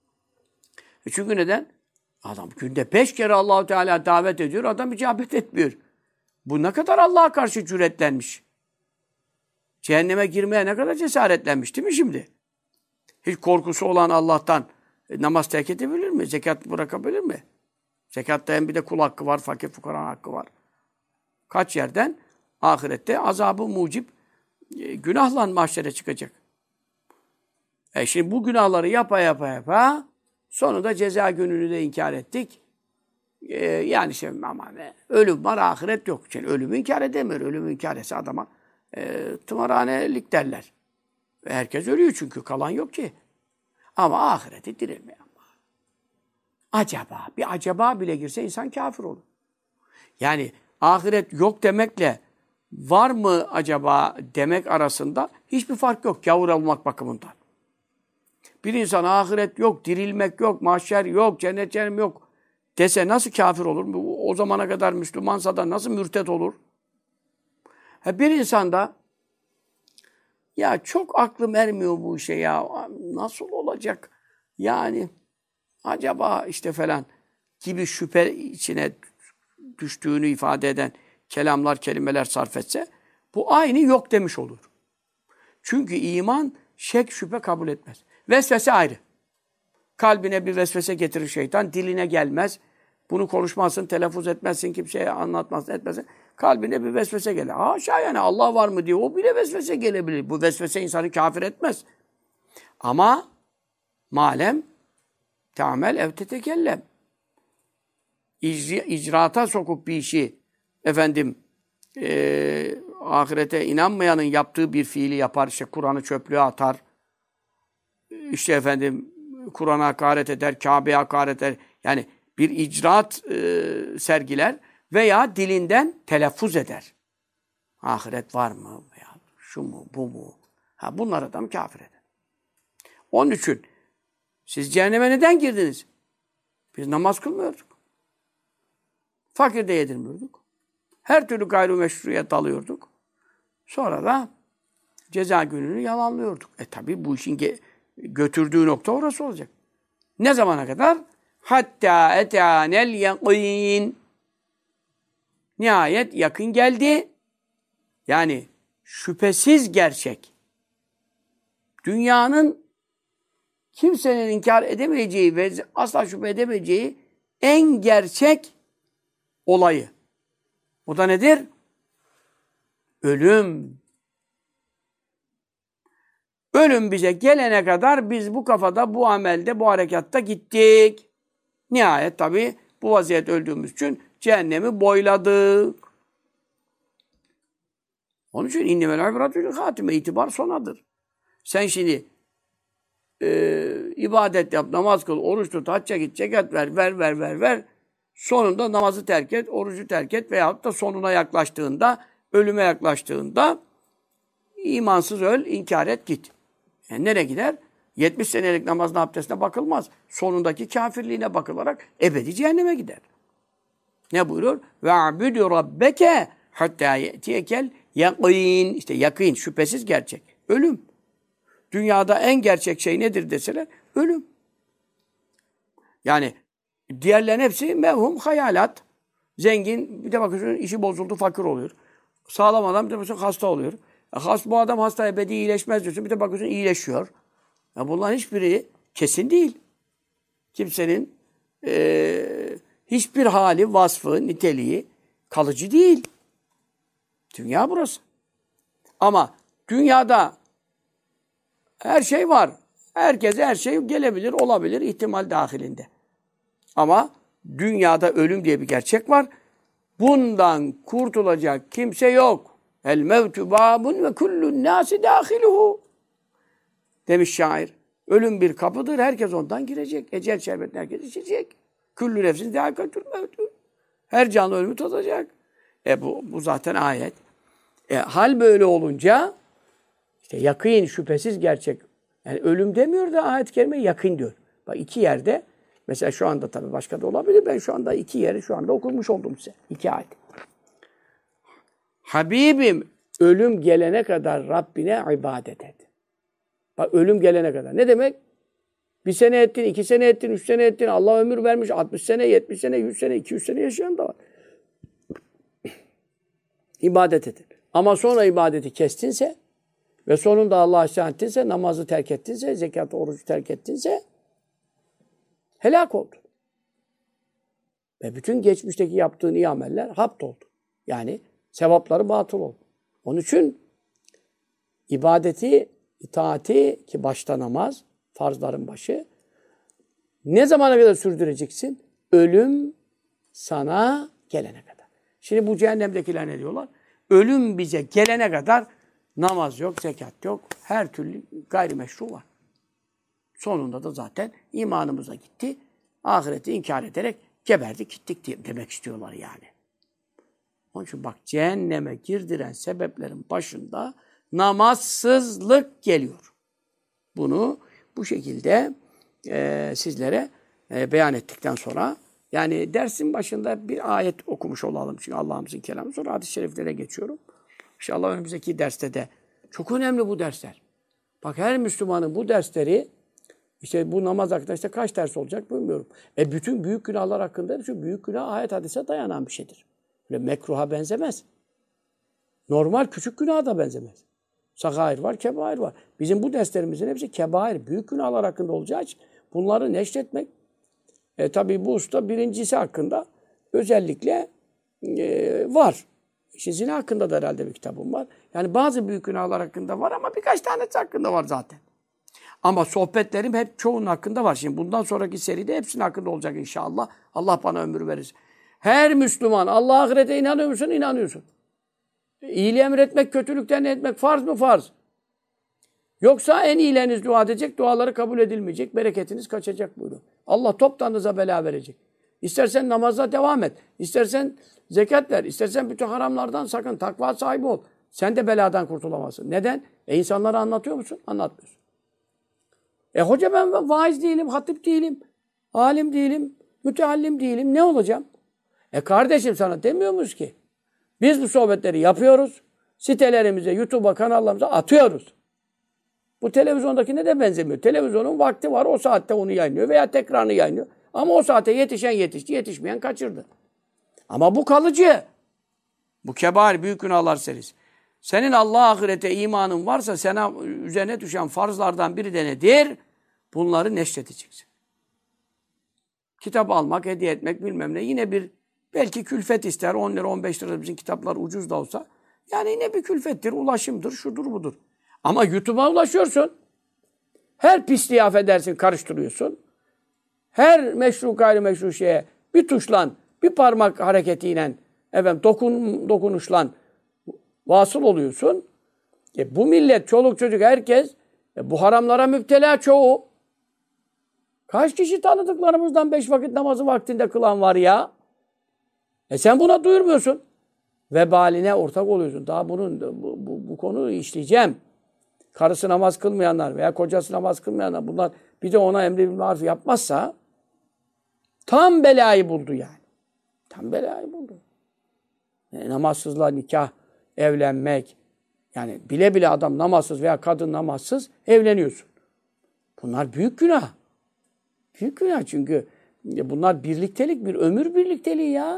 Çünkü neden? Adam günde 5 kere Allah-u Teala davet ediyor, adam icabet etmiyor. Bu ne kadar Allah'a karşı cüretlenmiş. Cehenneme girmeye ne kadar cesaretlenmiş değil mi şimdi? Hiç korkusu olan Allah'tan namaz terk edebilir mi? Zekat bırakabilir mi? Zekatta hem bir de kul hakkı var, fakir fukaranın hakkı var. Kaç yerden ahirette azabı mucib günahla mahşere çıkacak. Şimdi bu günahları yapa sonunda ceza gününü de inkar ettik. Yani aman ölüm var, ahiret yok. Şimdi ölümü inkar edemiyor. Ölümü inkar etse adama tımarhanelik derler. Herkes ölüyor çünkü. Kalan yok ki. Ama ahireti dirilmiyor. Acaba, bir acaba bile girse insan kafir olur. Yani ahiret yok demekle var mı acaba demek arasında hiçbir fark yok gavur olmak bakımından. Bir insan ahiret yok, dirilmek yok, mahşer yok, cennet cehennem yok dese nasıl kafir olur? O zamana kadar Müslümansa da nasıl mürtet olur? Bir insanda ya çok aklım ermiyor bu işe ya. Nasıl olacak? Yani acaba işte falan gibi şüphe içine düştüğünü ifade eden kelamlar, kelimeler sarf etse bu aynı yok demiş olur. Çünkü iman şek, şüphe kabul etmez. Vesvese ayrı. Kalbine bir vesvese getirir şeytan, diline gelmez. Bunu konuşmazsın, telaffuz etmezsin, kimseye anlatmazsın, etmezsin. Kalbine bir vesvese gelir. Haşa yani Allah var mı diye o bile vesvese gelebilir. Bu vesvese insanı kafir etmez. Ama malem teamel ev tetekellem. İcraata sokup bir işi ahirete inanmayanın yaptığı bir fiili yapar. İşte Kur'an'ı çöplüğe atar. İşte Kur'an'a hakaret eder, Kabe'ye hakaret eder. Yani bir icraat sergiler veya dilinden telaffuz eder. Ahiret var mı? Ya, şu mu, bu mu? Bunlar adam kafir eder. Onun için siz cehenneme neden girdiniz? Biz namaz kılmıyorduk. Fakir de yedirmiyorduk. Her türlü gayrimeşruya dalıyorduk. Sonra da ceza gününü yalanlıyorduk. Tabi bu işin götürdüğü nokta orası olacak. Ne zamana kadar? Hatta etânel yakîn. Nihayet yakın geldi. Yani şüphesiz gerçek. Dünyanın kimsenin inkar edemeyeceği ve asla şüphe edemeyeceği en gerçek olayı. O da nedir? Ölüm. Ölüm bize gelene kadar biz bu kafada, bu amelde, bu harekatta gittik. Nihayet tabii bu vaziyet öldüğümüz için cehennemi boyladık. Onun için innemel ibretül hatime, itibar sonadır. Sen şimdi ibadet yap, namaz kıl, oruç tut, hacca git, zekat ver. Sonunda namazı terk et, orucu terk et veyahut da sonuna yaklaştığında, ölüme yaklaştığında imansız öl, inkar et, git. Yani nereye gider? 70 senelik namazına, abdestine bakılmaz. Sonundaki kafirliğine bakılarak ebedi cehenneme gider. Ne buyuruyor? Ve abudu rabbeke hatta ye'tiyekel yakîn. İşte yakîn, şüphesiz gerçek. Ölüm. Dünyada en gerçek şey nedir deseler? Ölüm. Yani diğerlerin hepsi mevhum, hayalat. Zengin, bir de bakıyorsun işi bozuldu, fakir oluyor. Sağlam adam, bir de bakıyorsun hasta oluyor. Bu adam hasta ebedi iyileşmez diyorsun, bir de bakıyorsun iyileşiyor. Ya bunların hiçbiri kesin değil. Kimsenin hiçbir hali, vasfı, niteliği kalıcı değil. Dünya burası. Ama dünyada her şey var. Herkese her şey gelebilir, olabilir ihtimal dahilinde. Ama dünyada ölüm diye bir gerçek var. Bundan kurtulacak kimse yok. El mevtu babun ve kullun nasi dahiluhu. Demiş şair. Ölüm bir kapıdır. Herkes ondan girecek. Ecel şerbetini herkes içecek. Küllü nefsin zâikatül mevtu. Her canlı ölümü tadacak. Bu zaten ayet. Hal böyle olunca işte yakîn, şüphesiz gerçek. Yani ölüm demiyor da ayet-i kerime yakîn diyor. Bak iki yerde, mesela şu anda tabii başka da olabilir. Ben şu anda iki yeri şu anda okumuş oldum size. İki ayet. Habibim ölüm gelene kadar Rabbine ibadet et. Bak ölüm gelene kadar. Ne demek? 1 sene ettin, 2 sene ettin, 3 sene ettin. Allah ömür vermiş. 60 sene, 70 sene, 100 sene, 200 sene yaşayan da var. İbadet edin. Ama sonra ibadeti kestinse ve sonunda Allah'a isyan ettinse, namazı terk ettinse, zekatı, orucu terk ettinse helak oldu. Ve bütün geçmişteki yaptığın iyi ameller hapt oldu. Yani sevapları batıl oldu. Onun için ibadeti, itaati ki başta namaz, farzların başı, ne zamana kadar sürdüreceksin? Ölüm sana gelene kadar. Şimdi bu cehennemdekiler ne diyorlar? Ölüm bize gelene kadar namaz yok, zekat yok, her türlü gayrimeşru var. Sonunda da zaten imanımıza gitti, ahireti inkar ederek geberdik gittik diye demek istiyorlar yani. Onun için bak cehenneme girdiren sebeplerin başında namazsızlık geliyor. Bunu bu şekilde sizlere beyan ettikten sonra, yani dersin başında bir ayet okumuş olalım. Çünkü Allah'ımızın kelamı. Sonra hadis-i şeriflere geçiyorum. İnşallah önümüzdeki derste de. Çok önemli bu dersler. Bak her Müslümanın bu dersleri, işte bu namaz hakkında işte kaç ders olacak bilmiyorum. Bütün büyük günahlar hakkında, çünkü büyük günah ayet hadise dayanan bir şeydir. Böyle mekruha benzemez. Normal küçük günaha da benzemez. Sagair var, kebair var. Bizim bu derslerimizin hepsi kebair, büyük günahlar hakkında olacağı için bunları neşretmek, tabii bu usta birincisi hakkında özellikle var. İşte zina hakkında da herhalde bir kitabım var. Yani bazı büyük günahlar hakkında var ama birkaç tanesi hakkında var zaten. Ama sohbetlerim hep çoğunun hakkında var. Şimdi bundan sonraki seride hepsinin hakkında olacak inşallah. Allah bana ömür verir. Her Müslüman Allah ahirete inanıyor musun? İnanıyorsun. İyiliği emretmek, kötülükten etmek farz mı? Farz. Yoksa en iyileriniz dua edecek, duaları kabul edilmeyecek, bereketiniz kaçacak buyuruyor. Allah toptanınıza bela verecek. İstersen namaza devam et, istersen zekat ver, istersen bütün haramlardan sakın, takva sahibi ol. Sen de beladan kurtulamazsın. Neden? İnsanlara anlatıyor musun? Anlatmıyorsun. Hoca ben vaiz değilim, hatip değilim, alim değilim, müteallim değilim. Ne olacağım? Kardeşim sana demiyor muyuz ki? Biz bu sohbetleri yapıyoruz. Sitelerimize, YouTube'a, kanallarımıza atıyoruz. Bu televizyondakine de benzemiyor. Televizyonun vakti var. O saatte onu yayınlıyor veya tekrarını yayınlıyor. Ama o saate yetişen yetişti, yetişmeyen kaçırdı. Ama bu kalıcı. Bu kebair, büyük günahlar serisi. Senin Allah ahirete imanın varsa sana üzerine düşen farzlardan biri de nedir? Bunları neşredeceksin. Kitap almak, hediye etmek bilmem ne. Yine bir belki külfet ister. 10 lira, 15 lira bizim kitaplar ucuz da olsa. Yani yine bir külfettir, ulaşımdır, şudur budur. Ama YouTube'a ulaşıyorsun. Her pisliği affedersin, karıştırıyorsun. Her meşru gayrimeşru şeye bir tuşla, bir parmak hareketiyle, dokunuşla vasıl oluyorsun. Bu millet, çoluk çocuk, herkes bu haramlara müptela çoğu. Kaç kişi tanıdıklarımızdan 5 vakit namazı vaktinde kılan var ya? Sen buna duyurmuyorsun. Vebaline ortak oluyorsun. Daha bu konuyu işleyeceğim. Karısı namaz kılmayanlar veya kocası namaz kılmayanlar, bunlar bir de ona emri bil maruf yapmazsa tam belayı buldu yani. Tam belayı buldu. Namazsızla nikah, evlenmek. Yani bile bile adam namazsız veya kadın namazsız evleniyorsun. Bunlar büyük günah. Büyük günah çünkü bunlar birliktelik, bir ömür birlikteliği ya.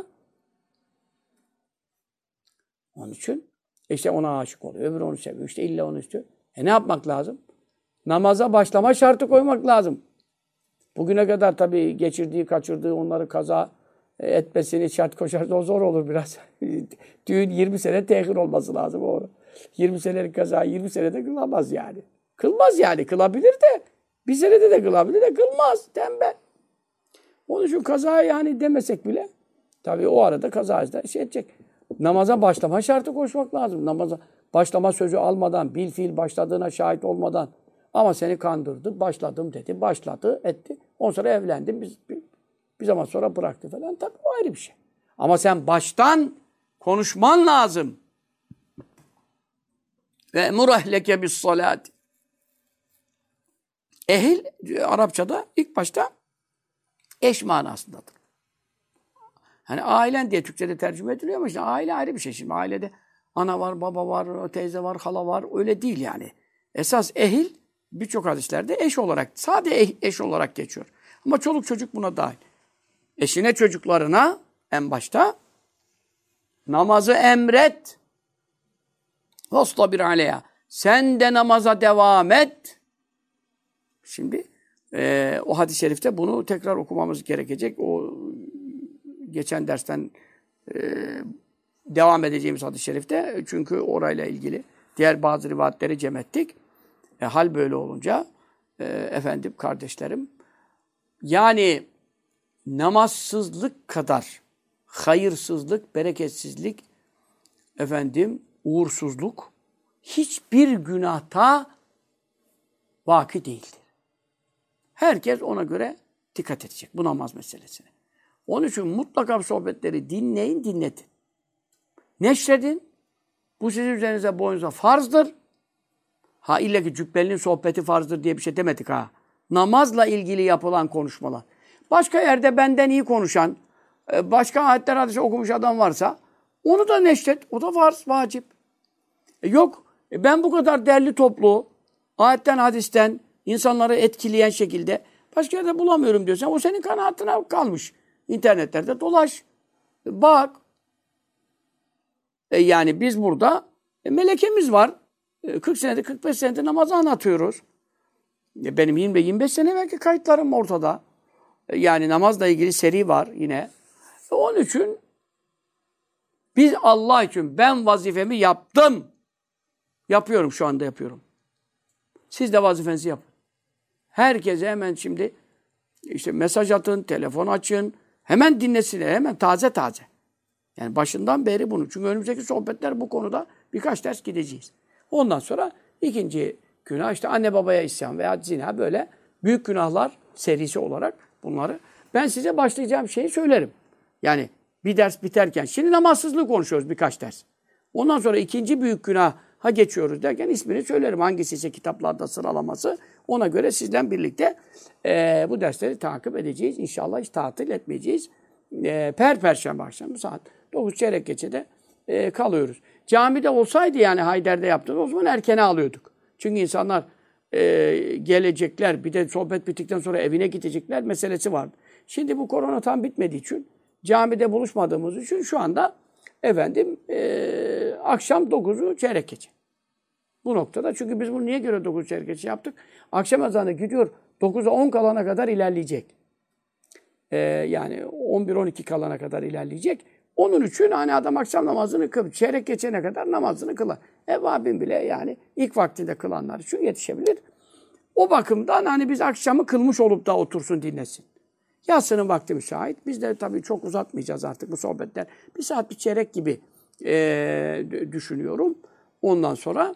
Onun için işte ona aşık oluyor. Öbürü onu seviyor. İşte illa onu istiyor. Ne yapmak lazım? Namaza başlama şartı koymak lazım. Bugüne kadar tabii geçirdiği, kaçırdığı, onları kaza etmesini şart koşarsa o zor olur biraz. Düğün 20 sene tehir olması lazım o. 20 senelik kaza 20 senede kılamaz yani. Kılmaz yani. Kılabilir de bir senede de kılabilir de kılmaz. Tembel. Onun için kaza yani demesek bile tabii o arada kaza şey edecek. Namaza başlama şartı koşmak lazım. Namaza başlama sözü almadan, bil fiil başladığına şahit olmadan. Ama seni kandırdı, başladım dedi, başladı, etti. Ondan sonra evlendim, bir zaman sonra bıraktı falan. Tabii o ayrı bir şey. Ama sen baştan konuşman lazım. Ve emur ehleke bis salati. Ehil, Arapçada ilk başta eş manasındadır. Hani ailen diye Türkçe'de tercüme ediliyor ama işte aile ayrı bir şey. Şimdi ailede ana var, baba var, teyze var, hala var. Öyle değil yani. Esas ehil birçok hadislerde eş olarak, sade eş olarak geçiyor. Ama çoluk çocuk buna dahil. Eşine, çocuklarına en başta namazı emret. Vastabir aleyha. Sen de namaza devam et. Şimdi o hadis-i şerifte bunu tekrar okumamız gerekecek. O geçen dersten devam edeceğimiz hadis-i şerifte. Çünkü orayla ilgili diğer bazı rivayetleri cem ettik. Hal böyle olunca efendim kardeşlerim yani namazsızlık kadar hayırsızlık, bereketsizlik efendim uğursuzluk hiçbir günahta vaki değildir. Herkes ona göre dikkat edecek bu namaz meselesine. Onun için mutlaka sohbetleri dinleyin, dinletin. Neşredin. Bu sizin üzerinize, boyunuza farzdır. Ha illa ki cübbelinin sohbeti farzdır diye bir şey demedik ha. Namazla ilgili yapılan konuşmalar. Başka yerde benden iyi konuşan, başka ayetler hadisi okumuş adam varsa onu da neşret. O da farz, vacip. Yok ben bu kadar derli toplu ayetten, hadisten insanları etkileyen şekilde başka yerde bulamıyorum diyorsan o senin kanaatine kalmış. İnternetlerde dolaş. Bak. Yani biz burada melekemiz var. 40 senedir, 45 senedir namazı anlatıyoruz. Benim 20-25 sene belki kayıtlarım ortada. Yani namazla ilgili seri var yine. Onun için biz Allah için ben vazifemi yaptım. Yapıyorum, şu anda yapıyorum. Siz de vazifenizi yapın. Herkese hemen şimdi işte mesaj atın, telefon açın. Hemen dinlesin, hemen taze taze. Yani başından beri bunu. Çünkü önümüzdeki sohbetler bu konuda birkaç ders gideceğiz. Ondan sonra ikinci günah işte anne babaya isyan veya zina böyle büyük günahlar serisi olarak bunları ben size başlayacağım şeyi söylerim. Yani bir ders biterken şimdi namazsızlığı konuşuyoruz birkaç ders. Ondan sonra ikinci büyük günaha geçiyoruz derken ismini söylerim. Hangisi ise kitaplarda sıralaması ona göre sizden birlikte bu dersleri takip edeceğiz. İnşallah hiç tatil etmeyeceğiz. Perşembe akşamı saat 9 çeyrek geçede kalıyoruz. Camide olsaydı yani Hayder'de yaptığımız o zaman erkene alıyorduk. Çünkü insanlar gelecekler bir de sohbet bittikten sonra evine gidecekler meselesi vardı. Şimdi bu korona tam bitmediği için camide buluşmadığımız için şu anda efendim akşam 9'u çeyrek geçe. Bu noktada çünkü biz bunu niye göre 9 çeyrek geçe yaptık? Akşam ezanı gidiyor 9'a 10 kalana kadar ilerleyecek. Yani 11-12 kalana kadar ilerleyecek. Onun için hani adam akşam namazını kıl, çeyrek geçene kadar namazını kılar. Evvabin bile yani ilk vaktinde kılanlar için yetişebilir. O bakımdan hani biz akşamı kılmış olup da otursun dinlesin. Yatsının vakti müsait. Biz de tabii çok uzatmayacağız artık bu sohbetler. Bir saat bir çeyrek gibi düşünüyorum. Ondan sonra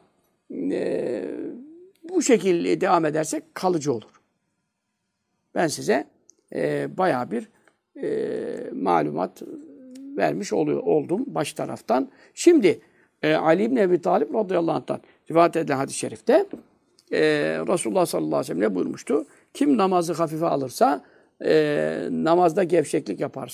bu şekilde devam edersek kalıcı olur. Ben size bayağı bir malumat vermiş oldum baş taraftan. Şimdi Ali İbni Ebi Talib radıyallahu anh'tan rivayet edilen hadis-i şerifte Resulullah sallallahu aleyhi ve sellem ne buyurmuştu? Kim namazı hafife alırsa, namazda gevşeklik yaparsa,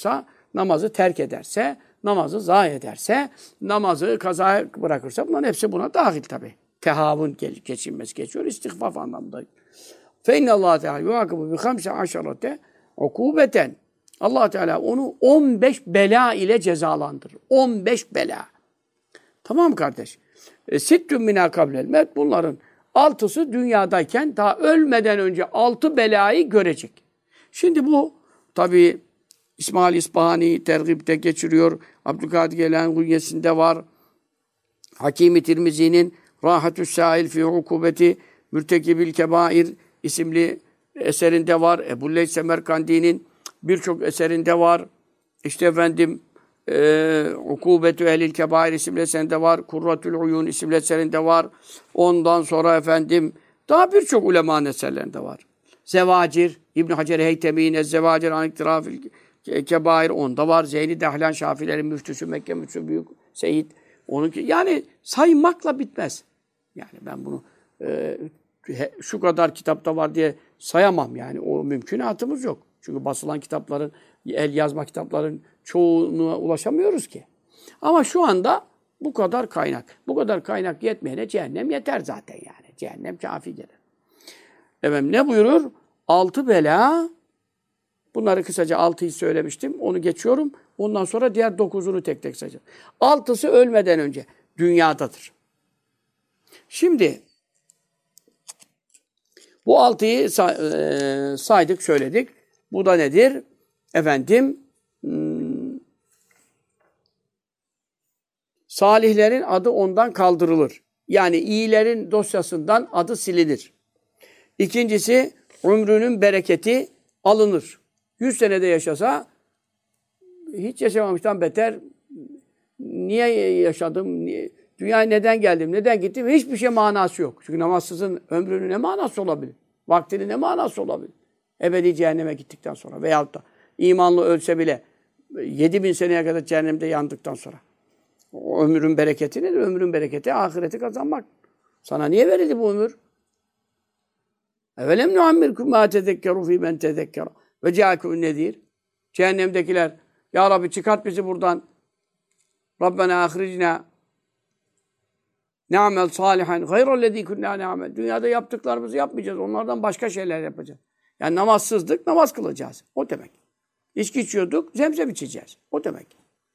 namazı terk ederse, namazı zayi ederse, namazı kaza bırakırsa bunların hepsi buna dahil tabi. Tehavun geçilmesi geçiyor. İstihfaf anlamında. فَاِنَّ اللّٰهَ تَعَالَى يُعَاقِبُ بِخَمْسَ عَشَرَةَ عُقُوبَةً Allah Teala onu 15 bela ile cezalandırır. 15 bela. Tamam mı kardeş? Sittün minâ kablel mevt. Bunların 6'sı dünyadayken daha ölmeden önce 6 belayı görecek. Şimdi bu tabi İsmail İsbahani tergibde geçiriyor. Abdülkadir Geylani Gunyesinde var. Hakim-i Tirmizi'nin Rahatü's Sâil fi Ukubeti Mürtekibil Kebair isimli eserinde var. Ebu Leys Semerkandi'nin birçok eserinde var. İşte efendim Ukubetü Ehlil Kebair isimli eserinde var. Kurratül Uyun isimli eserinde var. Ondan sonra efendim daha birçok ulemanın eserlerinde var. Zevacir, İbn Hacer Heytemi'nin Zevacir an İktirafil Kebair onda var. Zeyni Dahlan Şafilerin müftüsü, Mekke müftüsü büyük Seyit. Onunki yani saymakla bitmez. Yani ben bunu şu kadar kitapta var diye sayamam yani. O mümkünatımız yok. Çünkü basılan kitapların, el yazma kitapların çoğuna ulaşamıyoruz ki. Ama şu anda bu kadar kaynak. Bu kadar kaynak yetmeyene cehennem yeter zaten yani. Cehennem kafi gelir. Efendim ne buyurur? 6 bela. Bunları kısaca 6'yı söylemiştim. Onu geçiyorum. Ondan sonra diğer 9'unu tek tek sayacağım. 6'sı ölmeden önce dünyadadır. Şimdi bu 6'yı saydık, söyledik. Bu da nedir? Efendim salihlerin adı ondan kaldırılır. Yani iyilerin dosyasından adı silinir. İkincisi ömrünün bereketi alınır. 100 senede yaşasa hiç yaşamamıştan beter. Niye yaşadım? Dünyaya neden geldim? Neden gittim? Hiçbir şey manası yok. Çünkü namazsızın ömrünün ne manası olabilir? Vaktinin ne manası olabilir? Ebedi cehenneme gittikten sonra veyahut da imanlı ölse bile 7000 seneye kadar cehennemde yandıktan sonra. O ömrün bereketi nedir? Ömrün bereketi ahireti kazanmak. Sana niye verildi bu ömür? Evelem nuammirkum ma tezekkeru fî men tezekkera ve câkûn nedir? Cehennemdekiler ya Rabbi çıkart bizi buradan. Rabbena ahricna ne'amel salihan gayrellezî kunnâ ne'amel. Dünyada yaptıklarımızı yapmayacağız. Onlardan başka şeyler yapacağız. Yani namazsızdık, namaz kılacağız. O demek. İçki içiyorduk, zemzem içeceğiz. O demek.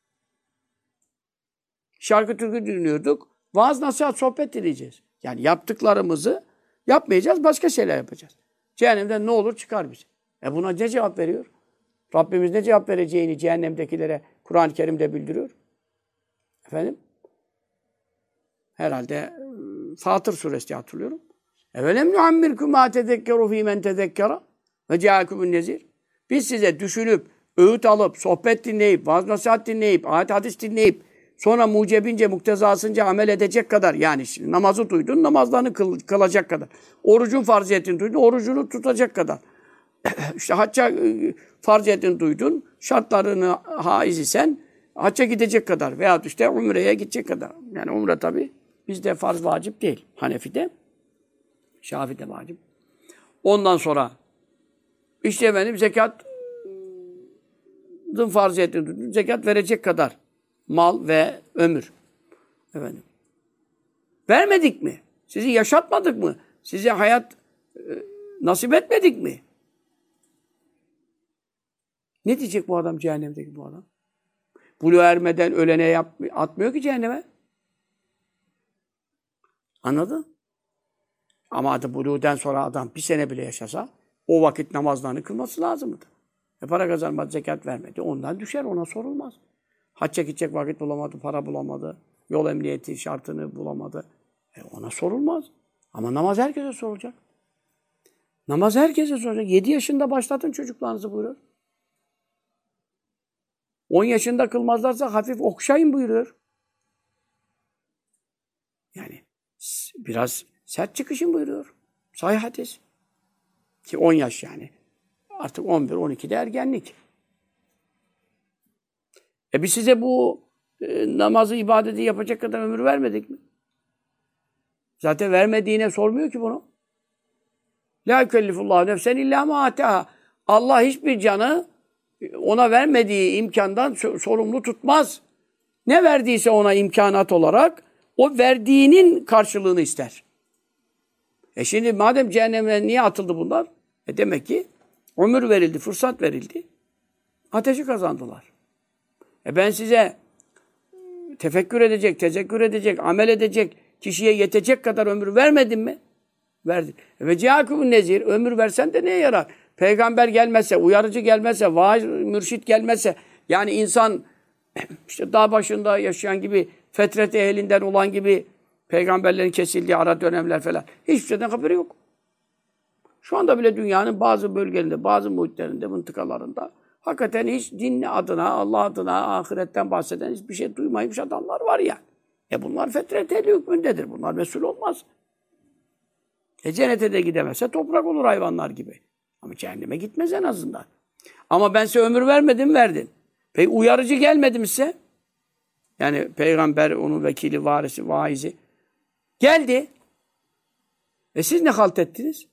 Şarkı türkü dinliyorduk, vaaz nasihat sohbet dinleyeceğiz. Yani yaptıklarımızı yapmayacağız, başka şeyler yapacağız. Cehennemden ne olur çıkar bizi. Buna ne cevap veriyor? Rabbimiz ne cevap vereceğini cehennemdekilere Kur'an-ı Kerim'de bildiriyor. Efendim? Herhalde Fatır suresi diye hatırlıyorum. Evelem nuammirkum ma tezekkeru fî men tezekkera ve câkumun nezir. Biz size düşünüp, öğüt alıp, sohbet dinleyip, vaaz nasihat dinleyip, ayet hadis dinleyip, sonra mucebince, muktezasınca amel edecek kadar, yani şimdi namazı duydun, namazlarını kılacak kadar. Orucun farziyetini duydun, orucunu tutacak kadar. İşte hacca farziyetini duydun, şartlarını haiz isen hacca gidecek kadar veyahut işte umreye gidecek kadar. Yani umre tabii bizde farz vacip değil. Hanefi'de, Şafi'de vacip. Ondan sonra işte efendim zekatın farziyetini duydun, zekat verecek kadar mal ve ömür. Efendim. Vermedik mi? Sizi yaşatmadık mı? Size hayat nasip etmedik mi? Ne diyecek bu adam cehennemdeki bu adam? Buluğa ermeden ölene atmıyor ki cehenneme. Anladın? Ama adı buluğden sonra adam bir sene bile yaşasa o vakit namazlarını kılması lazımdı. Para kazanmadı, zekat vermedi. Ondan düşer, ona sorulmaz. Hacca gidecek vakit bulamadı, para bulamadı. Yol emniyeti şartını bulamadı. Ona sorulmaz. Ama namaz herkese sorulacak. Namaz herkese soracak. 7 yaşında başlatın çocuklarınızı buyuruyor. 10 yaşında kılmazlarsa hafif okşayın buyuruyor. Yani biraz sert çıkışın buyuruyor. Sahih hadis. Ki 10 yaş yani. Artık 11-12'de ergenlik. Biz size bu namazı, ibadeti yapacak kadar ömür vermedik mi? Zaten vermediğine sormuyor ki bunu. La yükellifullahu nefsen illa ma ataha. Allah hiçbir canı ona vermediği imkandan sorumlu tutmaz. Ne verdiyse ona imkanat olarak o verdiğinin karşılığını ister. Şimdi madem cehenneme niye atıldı bunlar? Demek ki ömür verildi, fırsat verildi. Ateşi kazandılar. Ben size tefekkür edecek, tezekkür edecek, amel edecek, kişiye yetecek kadar ömür vermedim mi? Verdim. Ve cihakumun nezir, ömür versen de neye yarar? Peygamber gelmezse, uyarıcı gelmezse, vaaz, mürşit gelmezse, yani insan işte dağ başında yaşayan gibi, fetret ehlinden olan gibi, peygamberlerin kesildiği ara dönemler falan, hiçbir şeyden haberi yok. Şu anda bile dünyanın bazı bölgelerinde, bazı muhitlerinde, mıntıkalarında hakikaten hiç din adına, Allah adına, ahiretten bahseden hiçbir şey duymaymış adamlar var ya. Bunlar fetret ehli hükmündedir. Bunlar mesul olmaz. Cennete de gidemezse toprak olur hayvanlar gibi. Ama cehenneme gitmez en azından. Ama ben size ömür vermedim, verdin. Peki uyarıcı gelmedim size. Yani peygamber, onun vekili, varisi, vaizi. Geldi. Siz ne halt ettiniz?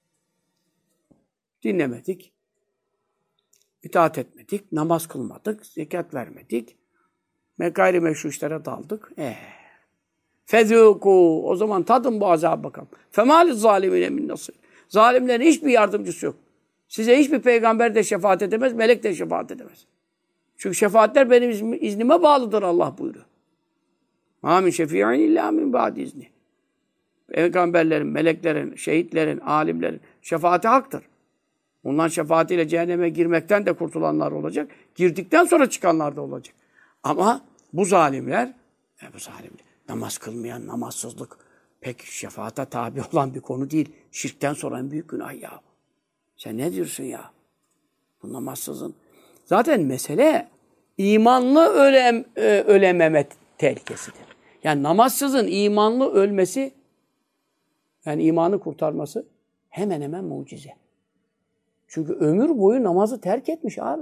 Dinlemedik. İtaat etmedik. Namaz kılmadık. Zekat vermedik. Gayrimeşru işlere daldık. Fezûkû. O zaman tadın bu azabı bakalım. Femâli zâlimine min nasır. Zalimlerin hiçbir yardımcısı yok. Size hiçbir peygamber de şefaat edemez, melek de şefaat edemez. Çünkü şefaatler benim iznime bağlıdır Allah buyuruyor. Mâ min şefî'in illâ min ba'di izni. Peygamberlerin, meleklerin, şehitlerin, alimlerin şefaati haktır. Onların şefaatiyle cehenneme girmekten de kurtulanlar olacak. Girdikten sonra çıkanlar da olacak. Ama bu zalimler, namaz kılmayan, namazsızlık pek şefaata tabi olan bir konu değil. Şirkten sonra en büyük günah ya. Sen ne diyorsun ya? Bu namazsızın. Zaten mesele imanlı ölememe tehlikesidir. Yani namazsızın imanlı ölmesi, yani imanı kurtarması hemen hemen mucize. Çünkü ömür boyu namazı terk etmiş abi.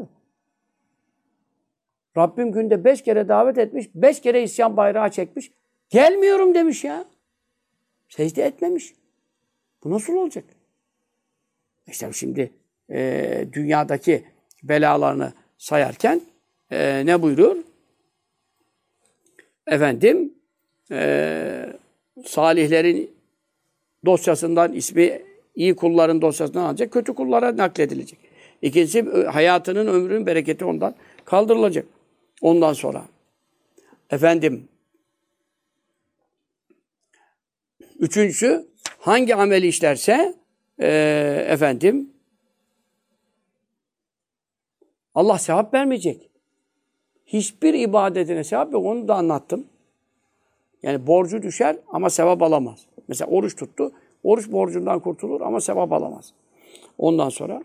Rabbim günde 5 kere davet etmiş, 5 kere isyan bayrağı çekmiş. Gelmiyorum demiş ya. Secde etmemiş. Bu nasıl olacak? İşte şimdi dünyadaki belalarını sayarken ne buyuruyor? Efendim, salihlerin dosyasından ismi iyi kulların dosyasından alacak, kötü kullara nakledilecek. İkincisi, hayatının, ömrünün bereketi ondan kaldırılacak. Ondan sonra efendim, üçüncüsü, hangi ameli işlerse efendim Allah sevap vermeyecek. Hiçbir ibadetine sevap yok. Onu da anlattım. Yani borcu düşer ama sevap alamaz. Mesela oruç tuttu. Oruç borcundan kurtulur ama sevap alamaz. Ondan sonra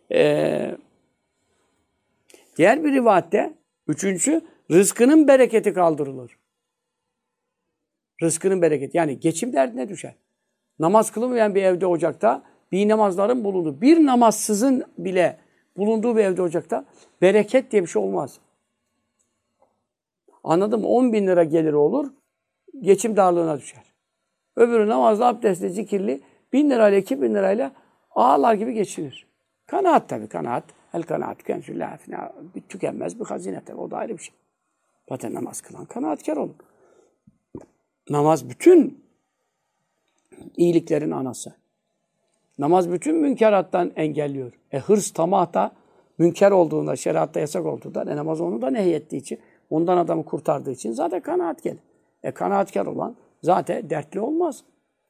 diğer bir rivayette üçüncüsü, rızkının bereketi kaldırılır. Rızkının bereketi. Yani geçim derdine düşer. Namaz kılınmayan bir evde, ocakta bir namazların bulunduğu, bir namazsızın bile bulunduğu bir evde, ocakta bereket diye bir şey olmaz. Anladın mı? 10.000 lira geliri olur, geçim darlığına düşer. Öbürü namazlı, abdestli, zikirli 1.000 lirayla, 2.000 lirayla ağalar gibi geçinir. Kanaat tabii, kanaat. El kanaat kensüllâfine tükenmez bir hazine tabii. O da ayrı bir şey. Zaten namaz kılan kanaatkar olur. Namaz bütün iyiliklerin anası. Namaz bütün münkerattan engelliyor. Hırs, tamah da münker olduğunda, şeriatta yasak olduğunda, namaz onu da nehyettiği için, ondan adamı kurtardığı için zaten kanaat gelir. Kanaatkar olan zaten dertli olmaz.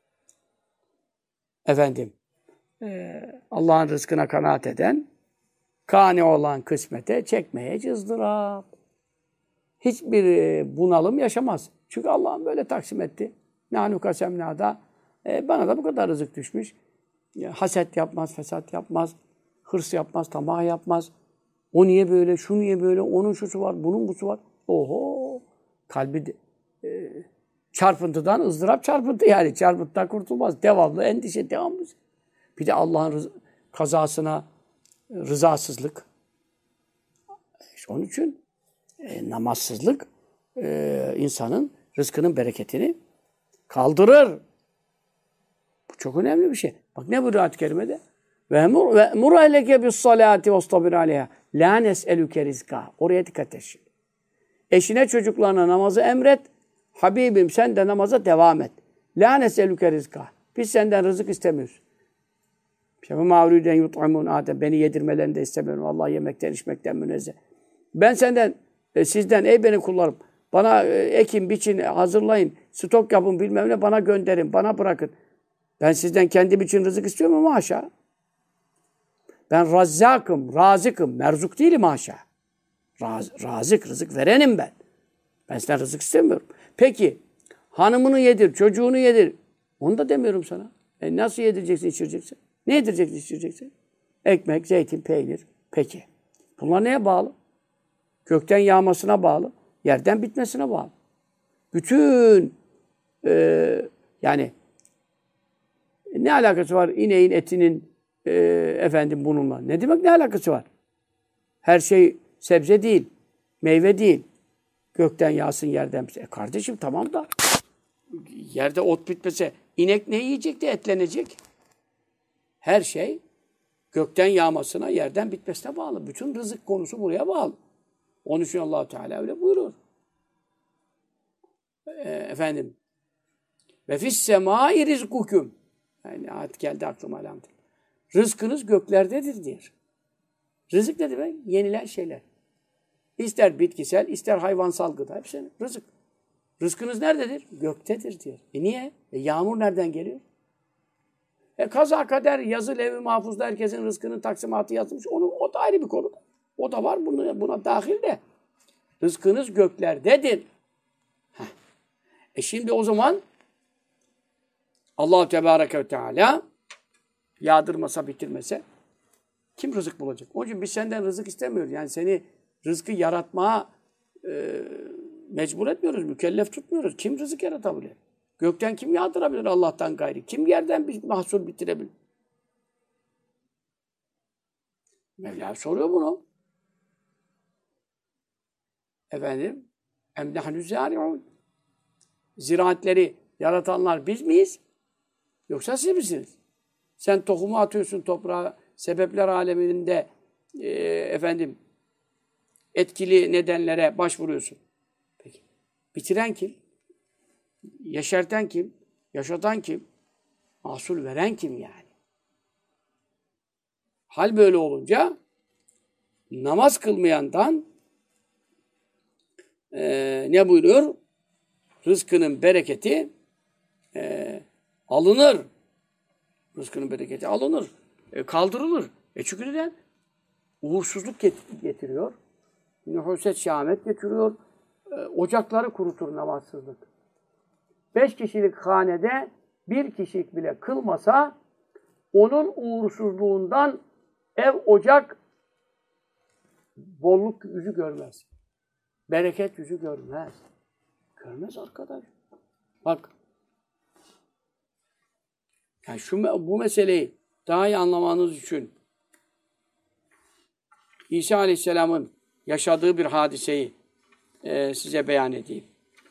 Efendim, Allah'ın rızkına kanaat eden, kâni olan kısmete çekmeye ızdırap. Hiçbir bunalım yaşamaz. Çünkü Allah'ın böyle taksim etti. Nânu kasemnâda, bana da bu kadar rızık düşmüş. Haset yapmaz, fesat yapmaz, hırs yapmaz, tamah yapmaz. O niye böyle, şu niye böyle, onun şusu var, bunun busu var. Oho! Kalbi çarpıntıdan ızdırap çarpıntı yani. Çarpıntıdan kurtulmaz. Devamlı endişe, devamlı. Bir de Allah'ın kazasına rızasızlık. İşte onun için namazsızlık insanın rızkının bereketini kaldırır. Bu çok önemli bir şey. Bak ne buyuruyor ayet-i kerimede? Ve mur ehleke bis salati vestabir aleyha. La nes'elüke rizka. Oraya dikkat et şimdi. Eşine çocuklarına namazı emret. Habibim sen de namaza devam et. La nes'elüke rizka. Biz senden rızık istemiyoruz. Şefi mağruden yut'amun Adem. Beni yedirmelerini de istemiyorum. Allah yemekten içmekten münezzeh. Ben senden, sizden ey beni kullarım. Bana ekin, biçin, hazırlayın. Stok yapın bilmem ne bana gönderin. Bana bırakın. Ben sizden kendim için rızık istiyorum ama haşa. Ben razzakım, razıkım. Merzuk değilim haşa. Razık, rızık verenim ben. Ben sizden rızık istemiyorum. Peki, hanımını yedir, çocuğunu yedir. Onu da demiyorum sana. Nasıl yedireceksin, içireceksin? Ne yedireceksin, içireceksin? Ekmek, zeytin, peynir. Peki. Bunlar neye bağlı? Gökten yağmasına bağlı. Yerden bitmesine bağlı. Bütün yani ne alakası var ineğin etinin bununla? Ne demek ne alakası var? Her şey sebze değil, meyve değil. Gökten yağsın yerden bitsin. Kardeşim tamam da yerde ot bitmese inek ne yiyecek de etlenecek? Her şey gökten yağmasına, yerden bitmesine bağlı. Bütün rızık konusu buraya bağlı. Onun için Allah-u Teala öyle buyurur. Ve fissemâi rizkukum. Yani ayet geldi aklıma elhamdülillah. Rızkınız göklerdedir diyor. Rızık ne demek? Yenilen şeyler. İster bitkisel, ister hayvansal gıda. Hepsi rızık. Rızkınız nerededir? Göktedir diyor. Niye? Yağmur nereden geliyor? Kaza kader, yazı, levh-i mahfuzda herkesin rızkının taksimatı yazılmış. O da ayrı bir konu. O da var buna dahil de. Rızkınız göklerdedir. Şimdi o zaman Allah-u Tebareke ve Teala yağdırmasa, bitirmese kim rızık bulacak? Onun için biz senden rızık istemiyoruz. Yani seni rızkı yaratmaya mecbur etmiyoruz, mükellef tutmuyoruz. Kim rızık yaratabilir? Gökten kim yağdırabilir Allah'tan gayri? Kim yerden bir mahsul bitirebilir? Mevla soruyor bunu. Em nahnu zâri'ûn. Ziraatleri yaratanlar biz miyiz? Yoksa siz misiniz? Sen tohumu atıyorsun toprağa, sebepler aleminde etkili nedenlere başvuruyorsun. Peki. Bitiren kim? Yeşerten kim? Yaşatan kim? Mahsul veren kim yani? Hal böyle olunca namaz kılmayandan ne buyuruyor? Rızkının bereketi alınır. Rızkının bereketi alınır. Kaldırılır. Çünkü neden? Uğursuzluk getiriyor. Nühuset, şahmet getiriyor. Ocakları kurutur namazsızlık. 5 kişilik hanede 1 kişilik bile kılmasa onun uğursuzluğundan ev, ocak bolluk yüzü görmez. Bereket yüzü görmez. Görmez arkadaş. Bak. Yani bu meseleyi daha iyi anlamanız için İsa Aleyhisselam'ın yaşadığı bir hadiseyi size beyan edeyim.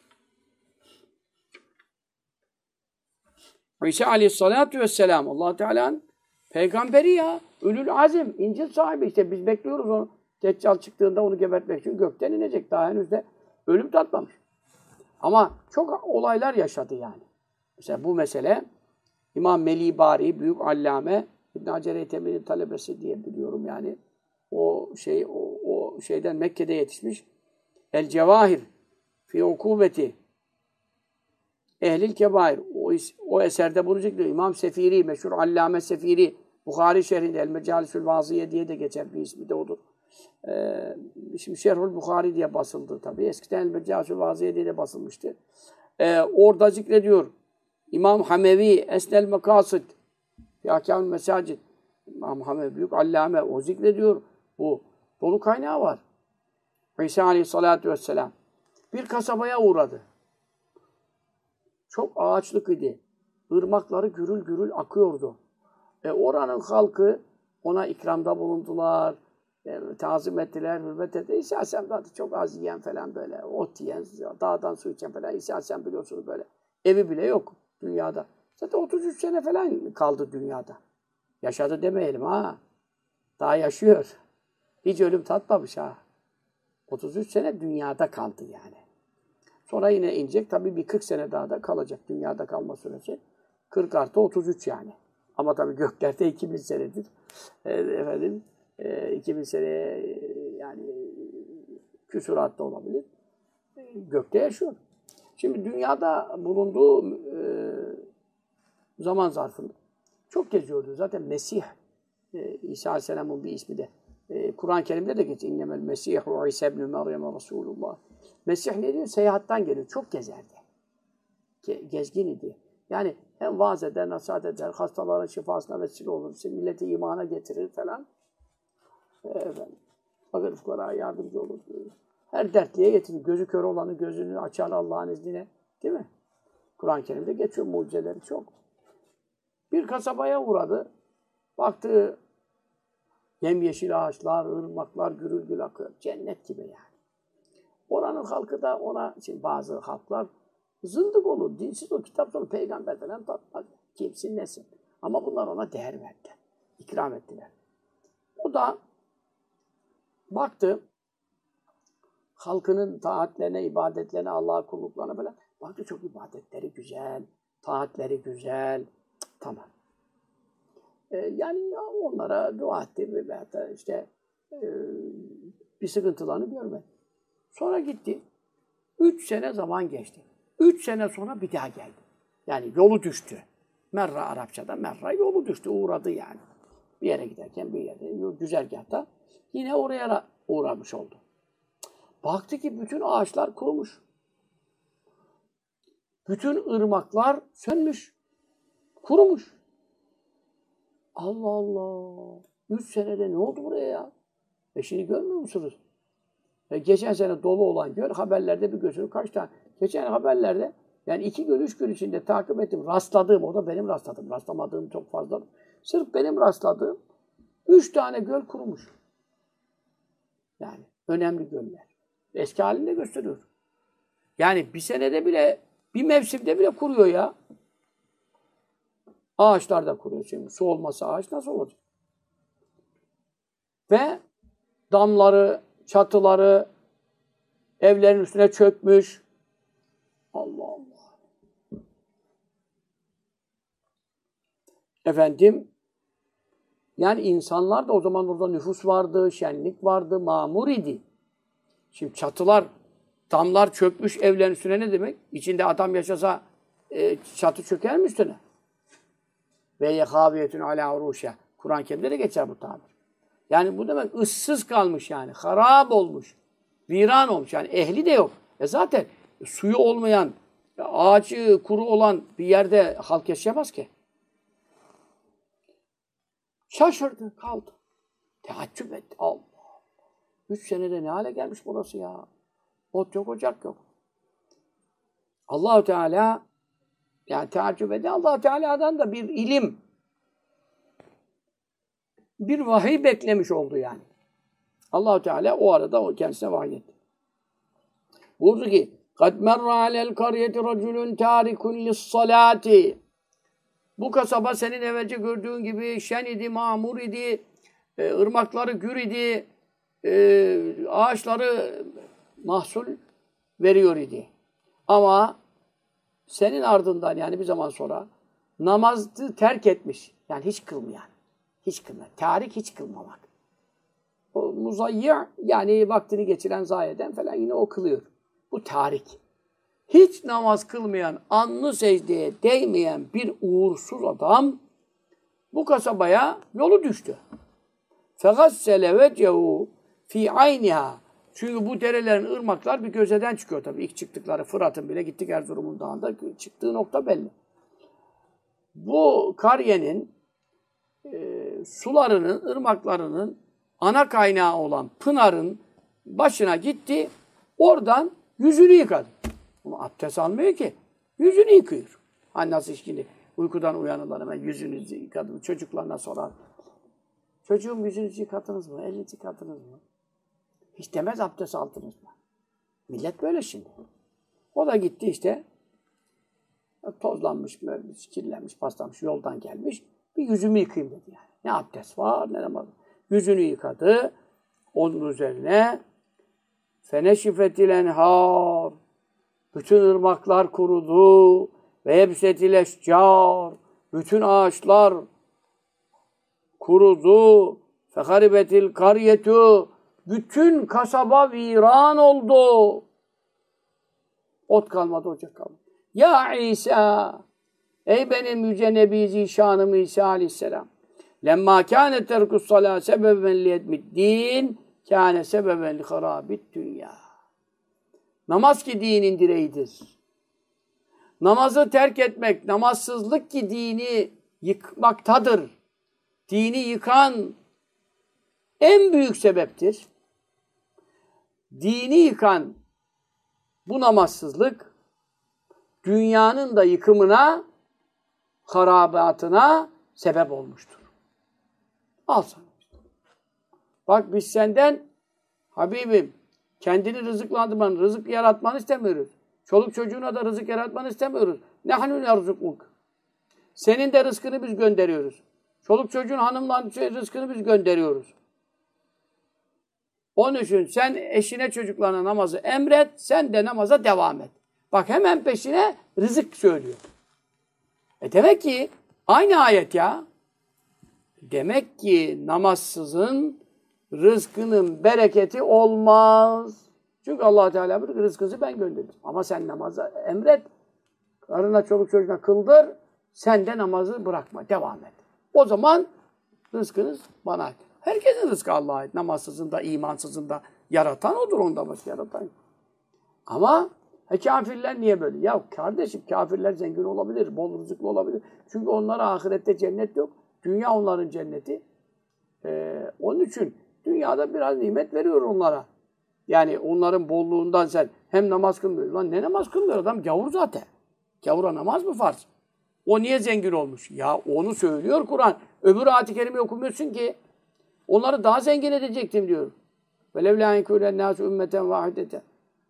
İsa Aleyhisselatü Vesselam Allah Teala'nın peygamberi ya. Ülül azim, İncil sahibi işte. Biz bekliyoruz onu. Deccal çıktığında onu gebertmek için gökten inecek. Daha henüz de ölüm tatmamış. Ama çok olaylar yaşadı yani. Mesela bu mesele İmam Meli Bari, büyük allame, İbn Hacer Eytemi'nin talebesi diye biliyorum yani. O şeyden Mekke'de yetişmiş. El Cevahir fi ukubeti Ehlil Kebair. O eserde bunu zikrediyor. İmam Sefiri, meşhur allame Sefiri, Bukhari şehrinde El Mecalisül Vaziye diye de geçer, bir ismi de odur. Şimdi Şerhül Bukhari diye basıldı tabii. Eskiden El Mecalisül Vaziye diye de basılmıştı. Orada zikrediyor. İmam Hamevi, Esnel Mekasid, Yâkâmül Mesacid. İmam Hamevi, büyük allame, o zikrediyor. Bu dolu kaynağı var. İsa Aleyhisselatü Vesselam bir kasabaya uğradı. Çok ağaçlık idi. Irmakları gürül gürül akıyordu. Oranın halkı ona ikramda bulundular. Tazim ettiler, hürmet ettiler. İsa Aleyhisselam çok az yiyen falan böyle. Ot yiyen, dağdan su içen falan. İsa Aleyhisselam biliyorsunuz böyle. Evi bile yok dünyada. Zaten 33 sene falan kaldı dünyada. Yaşadı demeyelim ha. Daha yaşıyor. Hiç ölüm tatmamış ha. 33 sene dünyada kaldı yani. Sonra yine inecek. Tabii bir 40 sene daha da kalacak. Dünyada kalma süresi. 40 artı 33 yani. Ama tabii göklerde 2000 senedir. Efendim 2000 seneye yani küsuratta olabilir. Gökte yaşıyor. Şimdi dünyada bulunduğu zaman zarfında çok geziyordu. Zaten Mesih, İsa Aleyhisselam'ın bir ismi de Kur'an-ı Kerim'de de geçiyor. İnnemel Mesihu İsa ibn Meryem Resulullah. Mesih ne diyor? Seyahattan geliyor. Çok gezerdi. Gezgin idi. Yani hem vaaz eder, nasihat eder, hastaların şifasına vesile olur, milleti imana getirir falan. Fakir fukaraya yardımcı olur. Her dertliye getirir. Gözü kör olanı gözünü açar Allah'ın izniyle. Değil mi? Kur'an-ı Kerim'de geçiyor mucizeleri çok. Bir kasabaya uğradı. Baktı yemyeşil ağaçlar, ırmaklar gürül gül akıyor. Cennet gibi yani. Oranın halkı da ona, şimdi bazı halklar zındık olur, dinsiz o kitap sonra peygamber falan tatmaz. Kimsin nesin? Ama bunlar ona değer verdi. İkram ettiler. O da baktı halkının taatlerine, ibadetlerine, Allah'a kulluklarına falan. Baktı çok ibadetleri güzel, taatleri güzel. Tamam. Yani onlara dua etti ve hatta işte bir sıkıntılarını görmedi. Sonra gitti. 3 sene zaman geçti. 3 sene sonra bir daha geldi. Yani yolu düştü. Merra Arapçada merra yolu düştü. Uğradı yani. Bir yere giderken bir yere güzergahta yine oraya uğramış oldu. Baktı ki bütün ağaçlar kurumuş. Bütün ırmaklar sönmüş. Kurumuş. Allah Allah. 3 senede ne oldu buraya ya? Şimdi görmüyor musunuz? Geçen sene dolu olan göl, haberlerde bir gözünü kaç tane. Geçen haberlerde, yani 2 gün, 3 gün içinde takip ettim, rastladığım, o da benim rastladığım, rastlamadığım çok fazla. Sırf benim rastladığım 3 tane göl kurumuş. Yani önemli göller. Eski halinde gösteriyor. Yani bir senede bile, bir mevsimde bile kuruyor ya. Ağaçlar da kuruyor şimdi. Su olmasa ağaç nasıl olacak? Ve damları, çatıları evlerin üstüne çökmüş. Allah Allah. Efendim, yani insanlar da o zaman orada nüfus vardı, şenlik vardı, mamur idi. Şimdi çatılar, damlar çökmüş evlerin üstüne ne demek? İçinde adam yaşasa çatı çöker mi üstüne? Ve yekâbiyetün alâ urûşâ. Kur'an-ı Kerim'de de geçer bu tabir. Yani bu demek ıssız kalmış yani. Harap olmuş. Viran olmuş. Yani ehli de yok. Zaten suyu olmayan, ağacı kuru olan bir yerde halk yaşayamaz ki. Şaşırdı, kaldı. Teaccüp etti. Allah. 3 senede ne hale gelmiş burası ya? Ot yok, ocak yok. Allah-u Teala yani teaccüp etti. Allah-u Teala'dan da bir ilim, bir vahiy beklemiş oldu yani. Allah-u Teala o arada o kendisine vahyetti. Buyurdu ki قَدْ مَرَّ عَلَى الْقَرْيَةِ رَجُلٌ تَارِكٌ لِلصَّلَاةِ Bu kasaba senin evvelce gördüğün gibi şen idi, mamur idi, ırmakları gür idi, ağaçları mahsul veriyor idi. Ama senin ardından yani bir zaman sonra namazı terk etmiş. Yani hiç kılmayan. Hiç kılmayan. Tarik hiç kılmamak. O muzayyi' yani vaktini geçiren, zayi eden falan yine o kılıyor. Bu tarik. Hiç namaz kılmayan, alnı secdeye değmeyen bir uğursuz adam bu kasabaya yolu düştü. فَغَسَّلَ وَجَهُ فِي عَيْنِهَا Çünkü bu derelerin, ırmaklar bir gözeden çıkıyor tabii. İlk çıktıkları Fırat'ın bile gittik Erzurum'un dağında çıktığı nokta belli. Bu kariyenin sularının, ırmaklarının ana kaynağı olan Pınar'ın başına gitti. Oradan yüzünü yıkadı. Ama abdest almıyor ki. Yüzünü yıkıyor. Hani nasıl şimdi uykudan uyanırlar hemen yüzünüzü yıkadım. Çocuklarına sorar. Çocuğum yüzünüzü yıkadınız mı? Elinizi yıkadınız mı? Hiç demez abdest aldınız mı? Millet böyle şimdi. O da gitti işte. Tozlanmış, kirlenmiş, paslanmış, yoldan gelmiş. Bir yüzümü yıkayayım dedi yani. Ne abdest var, ne namaz. Yüzünü yıkadı. Onun üzerine feneşifetil enhar, bütün ırmaklar kurudu ve ebsetil eşcar, bütün ağaçlar kurudu. Feharibetil karyetu, bütün kasaba viran oldu. Ot kalmadı, ocak kalmadı. Ya İsa, ey benim yüce Nebi Zişanım İsa Aleyhisselam. Lemma kâne terkus salâ sebeben liyetmiddin, kâne sebeben liharâbid dünya. Namaz ki dinin direğidir. Namazı terk etmek, namazsızlık ki dini yıkmaktadır. Dini yıkan en büyük sebeptir. Dini yıkan bu namazsızlık, dünyanın da yıkımına, harabatına sebep olmuştur. Al sana. Bak biz senden, Habibim, kendini rızıklandırmanı, rızık yaratmanı istemiyoruz. Çoluk çocuğuna da rızık yaratmanı istemiyoruz. Nehnu nerzukuk. Senin de rızkını biz gönderiyoruz. Çoluk çocuğun hanımların rızkını biz gönderiyoruz. Onun için sen eşine çocuklarına namazı emret, sen de namaza devam et. Bak hemen peşine rızık söylüyor. Demek ki aynı ayet ya. Demek ki namazsızın rızkının bereketi olmaz. Çünkü Allah Teala bir rızkınızı ben gönderdim. Ama sen namazı emret, karına çoluk çocuğuna kıldır, sen de namazı bırakma, devam et. O zaman rızkınız bana ait. Herkesin rızkı Allah'a ait. Namazsızın da, imansızın da yaratan odur, onda başka yaratan. Ama kafirler niye böyle? Ya kardeşim, kafirler zengin olabilir, bol rızıklı olabilir. Çünkü onlara ahirette cennet yok. Dünya onların cenneti. Onun için dünyada biraz nimet veriyor onlara. Yani onların bolluğundan sen hem namaz kılmıyor. Lan ne namaz kılmıyor? Adam gavur zaten. Gavura namaz mı farz? O niye zengin olmuş? Ya onu söylüyor Kur'an. Öbür ayet-i kerimeyi okumuyorsun ki. Onları daha zengin edecektim diyor. وَلَوْ لَا اِنْكُولَ النَّاسُ اُمَّةً وَاحِدَةً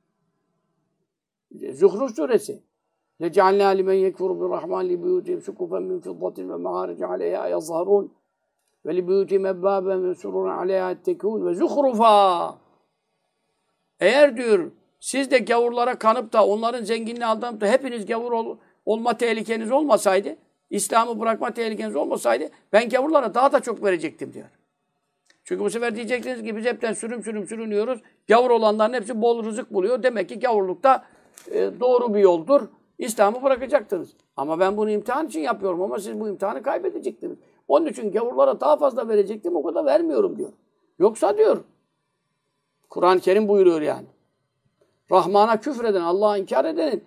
Zuhruf suresi. لَجَعَلْنَا لِمَنْ يَكْفُرُ بِالرَّحْمَانِ لِبُيُوتِهِمْ سُقُفًا مِنْ فِضَّةٍ وَمَعَارِجَ عَلَيْهَا يَظْهَرُونَ وَلِبُيُوتِهِمْ أَبْوَابًا وَسُرُرًا عَلَيْهَا يَتَّكِئُونَ وَزُخْرُفًا Eğer diyor siz de gavurlara kanıp da onların zenginliğini aldanıp da hepiniz gavur olma tehlikeniz olmasaydı, İslam'ı bırakma tehlikeniz olmasaydı ben gavurlara daha da çok verecektim diyor. Çünkü bu sefer diyeceksiniz ki biz hepten sürünüyoruz. Gavur olanların hepsi bol rızık buluyor. Demek ki gavurlukta doğru bir yoldur. İslam'ı bırakacaktınız. Ama ben bunu imtihan için yapıyorum ama siz bu imtihanı kaybedecektiniz. Onun için gavurlara daha fazla verecektim, o kadar vermiyorum diyor. Yoksa diyor, Kur'an-ı Kerim buyuruyor yani. Rahman'a küfreden, Allah'a inkar edenin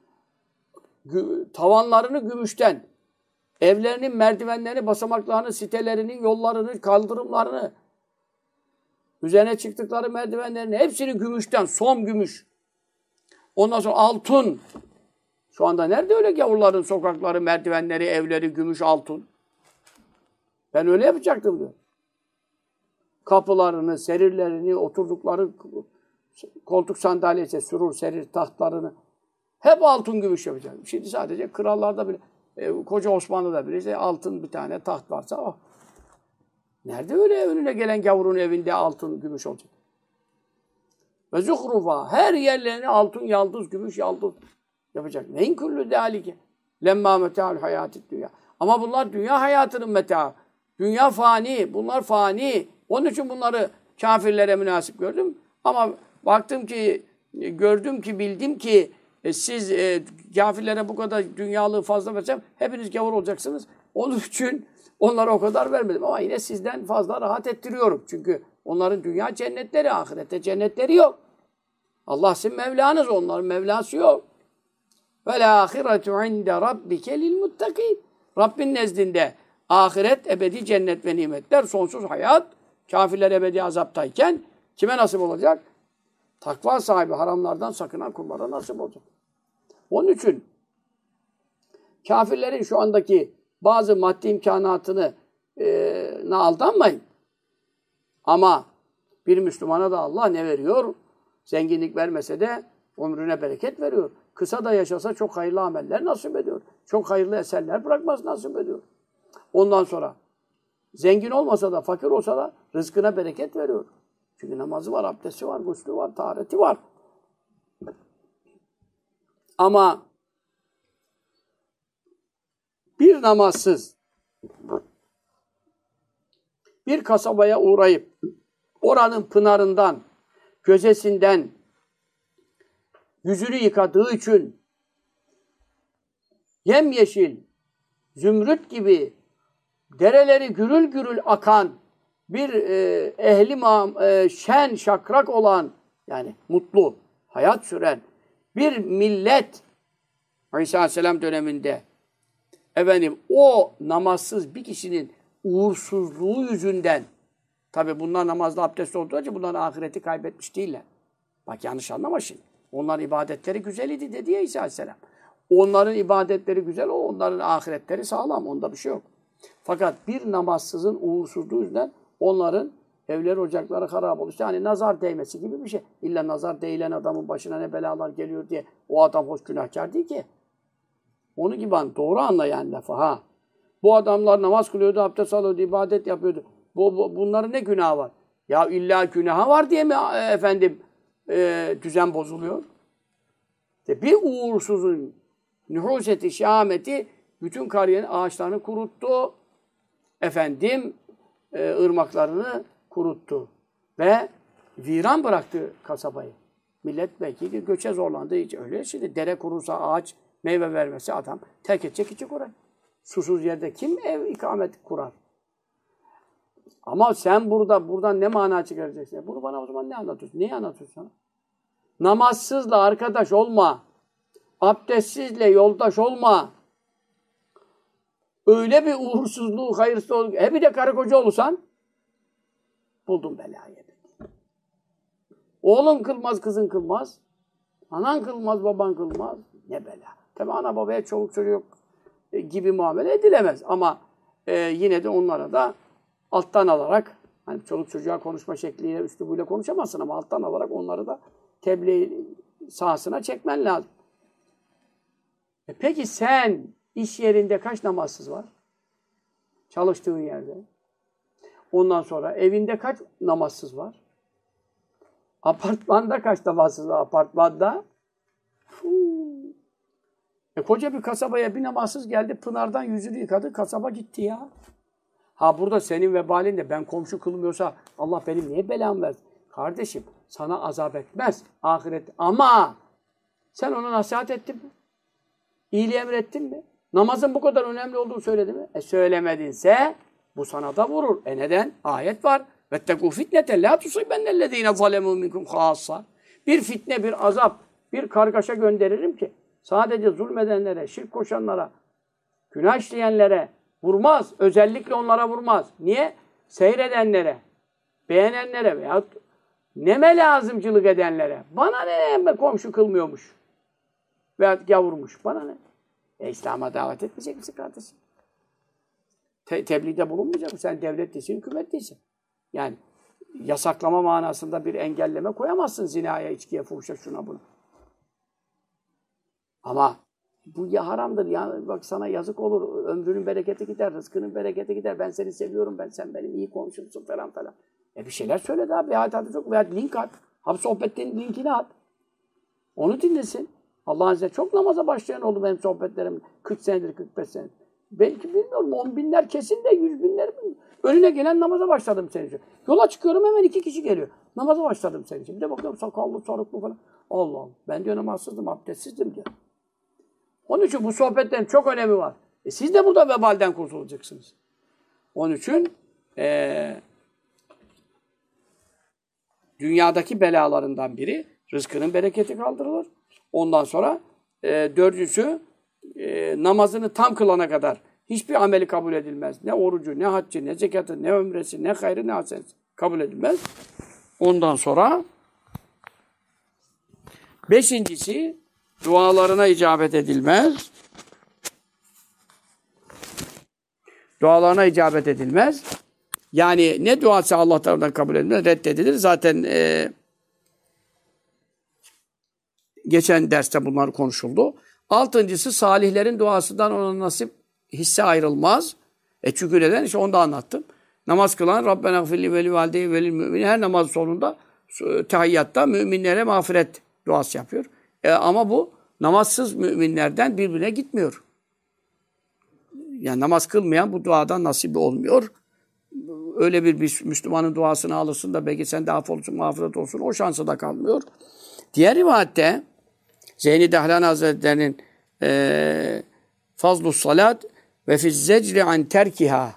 tavanlarını gümüşten, evlerinin merdivenlerini, basamaklarını, sitelerinin, yollarını, kaldırımlarını, üzerine çıktıkları merdivenlerini hepsini gümüşten, som gümüş. Ondan sonra altın. Şu anda nerede öyle gavurların sokakları, merdivenleri, evleri, gümüş, altın? Ben öyle yapacaktım diyor. Kapılarını, serirlerini, oturdukları koltuk sandalyesi, sürur, serir, tahtlarını hep altın gümüş yapacağım. Şimdi sadece krallarda bile, koca Osmanlı'da bile altın bir tane taht varsa o. Nerede öyle önüne gelen gavurun evinde altın gümüş olacak? Ve zuhrufa, her yerlerini altın, yaldız, gümüş, yaldız yapacak. Neyin küllü dâlike? Lemma metâ'l hayâtid dünya. Ama bunlar dünya hayatının meta. Dünya fani, bunlar fani. Onun için bunları kafirlere münasip gördüm. Ama baktım ki, gördüm ki, bildim ki siz kafirlere bu kadar dünyalığı fazla versem hepiniz gavur olacaksınız. Onun için onlara o kadar vermedim. Ama yine sizden fazla rahat ettiriyorum. Çünkü onların dünya cennetleri, ahirette cennetleri yok. Allah sizin Mevlanız, onların Mevlası yok. وَالْآخِرَةُ عِنْدَ رَبِّكَ لِلْمُتَّقِينَ Rabbin nezdinde ahiret, ebedi cennet ve nimetler, sonsuz hayat, kafirler ebedi azaptayken kime nasip olacak? Takva sahibi, haramlardan sakınan kullara nasip olacak. Onun için kafirlerin şu andaki bazı maddi imkanatını aldanmayın. Ama bir Müslümana da Allah ne veriyor? Zenginlik vermese de ömrüne bereket veriyor. Kısa da yaşasa çok hayırlı ameller nasip ediyor. Çok hayırlı eserler bırakması nasip ediyor. Ondan sonra zengin olmasa da, fakir olsa da rızkına bereket veriyor. Çünkü namazı var, abdesti var, guslü var, tahareti var. Ama bir namazsız bir kasabaya uğrayıp oranın pınarından, gözesinden yüzünü yıkadığı için yemyeşil, zümrüt gibi dereleri gürül gürül akan bir şen, şakrak olan, yani mutlu, hayat süren bir millet İsa Aleyhisselam döneminde o namazsız bir kişinin uğursuzluğu yüzünden, tabi bunlar namazda abdest olduğu için bunların ahireti kaybetmiş değiller. Bak yanlış anlama şimdi. Onların ibadetleri güzel idi dedi ya İsa Aleyhisselam. Onların ibadetleri güzel, onların ahiretleri sağlam. Onda bir şey yok. Fakat bir namazsızın uğursuzluğu yüzünden onların evleri, ocakları harap olur. Yani nazar değmesi gibi bir şey. İlla nazar değilen adamın başına ne belalar geliyor diye o adam hoş günahkar değil ki. Onu gibi doğru anlayan lafı ha. Bu adamlar namaz kılıyordu, abdest alıyordu, ibadet yapıyordu. Bunların ne günahı var? Ya illa günahı var diye mi düzen bozuluyor? İşte bir uğursuzun nühuseti, şehameti bütün kariyerin ağaçlarını kuruttu. Irmaklarını kuruttu. Ve viran bıraktı kasabayı. Millet belki göçe zorlandığı için öyle. Şimdi dere kurursa ağaç meyve vermesi adam terk edecek gidecek oraya. Susuz yerde kim ev ikamet kurar? Ama sen buradan ne mana çıkaracaksın? Bunu bana o zaman ne anlatıyorsun? Neyi anlatıyorsun sana? Namazsızla arkadaş olma. Abdestsizle yoldaş olma. Öyle bir uğursuzluğu, hayırsızlığı bir de karı koca olursan buldun belayı. Oğlun kılmaz, kızın kılmaz. Anan kılmaz, baban kılmaz. Ne bela. Tabi ana babaya çoluk çocuk gibi muamele edilemez. Ama yine de onlara da alttan alarak, hani çoluk çocuğa konuşma şekliyle, üslubuyla konuşamazsın ama alttan alarak onları da tebliğ sahasına çekmen lazım. Peki sen iş yerinde kaç namazsız var? Çalıştığın yerde. Ondan sonra evinde kaç namazsız var? Apartmanda kaç namazsız var? Apartmanda. Koca bir kasabaya bir namazsız geldi, pınardan yüzünü yıkadı, kasaba gitti ya. Ha burada senin vebalin de ben komşu kılmıyorsa Allah benim niye belamı versin? Kardeşim sana azap etmez ahiret. Ama sen ona nasihat ettin mi? İyiliği emrettin mi? Namazın bu kadar önemli olduğunu söyledi mi? Söylemedinse bu sana da vurur. Neden? Ayet var. وَاتَّقُوا فِتْنَةً لَا تُصِيبَنَّ الَّذ۪ينَ ظَلَمُوا مِنْكُمْ خَاصًا. Bir fitne, bir azap, bir kargaşa gönderirim ki sadece zulmedenlere, şirk koşanlara, günah işleyenlere vurmaz. Özellikle onlara vurmaz. Niye? Seyredenlere, beğenenlere veyahut neme lazımcılık edenlere. Bana ne komşu kılmıyormuş veyahut gavurmuş. Bana ne? İslam'a davet etmeyecek misin kardeşim? Tebliğde bulunmayacak mısın? Sen devlet değilsin, hükümet değilsin. Yani yasaklama manasında bir engelleme koyamazsın zinaya, içkiye, fuhuşa, şuna buna. Ama bu ya haramdır. Ya bak sana yazık olur. Ömrünün bereketi gider, rızkının bereketi gider. Ben seni seviyorum, sen benim iyi komşumsun falan falan. Bir şeyler söyle daha. Hadi çok. Veya link at. Abi sohbetlerin linkini at. Onu dinlesin. Allah'ın izniyle çok namaza başlayan oldu benim sohbetlerim. 40 senedir, 45 senedir. Belki bilmiyorum. 10 binler kesin de 100 binler mi? Önüne gelen namaza başladım senin için. Yola çıkıyorum hemen 2 kişi geliyor. Namaza başladım senin için. Bir de bakıyorum sakallı, sarıklı falan. Allah Allah. Ben diyor namazsızdım, abdestsizdim diyor. Onun için bu sohbetlerin çok önemi var. Siz de burada vebalden kurtulacaksınız. Onun için dünyadaki belalarından biri rızkının bereketi kaldırılır. Ondan sonra dördüncüsü namazını tam kılana kadar hiçbir ameli kabul edilmez. Ne orucu, ne haccı, ne zekatı, ne ömresi, ne hayrı, ne hasenesi kabul edilmez. Ondan sonra beşincisi dualarına icabet edilmez. Dualarına icabet edilmez. Yani ne duası Allah tarafından kabul edilmez, reddedilir. Zaten geçen derste bunlar konuşuldu. Altıncısı salihlerin duasından ona nasip hisse ayrılmaz. Çünkü neden? İşte onu da anlattım. Namaz kılan Rabbena gfirli ve li valideyye ve lil müminin her namaz sonunda tahiyyatta müminlere mağfiret duası yapıyor. Ama bu namazsız müminlerden birbirine gitmiyor. Yani namaz kılmayan bu duadan nasibi olmuyor. Öyle bir Müslümanın duasını alırsın da belki sen de affolsun, mağfiret olsun. O şansı da kalmıyor. Diğer rivayette Zeyn-i Dahlan Hazretleri'nin Fazlus salat ve fiz zecri an terkiha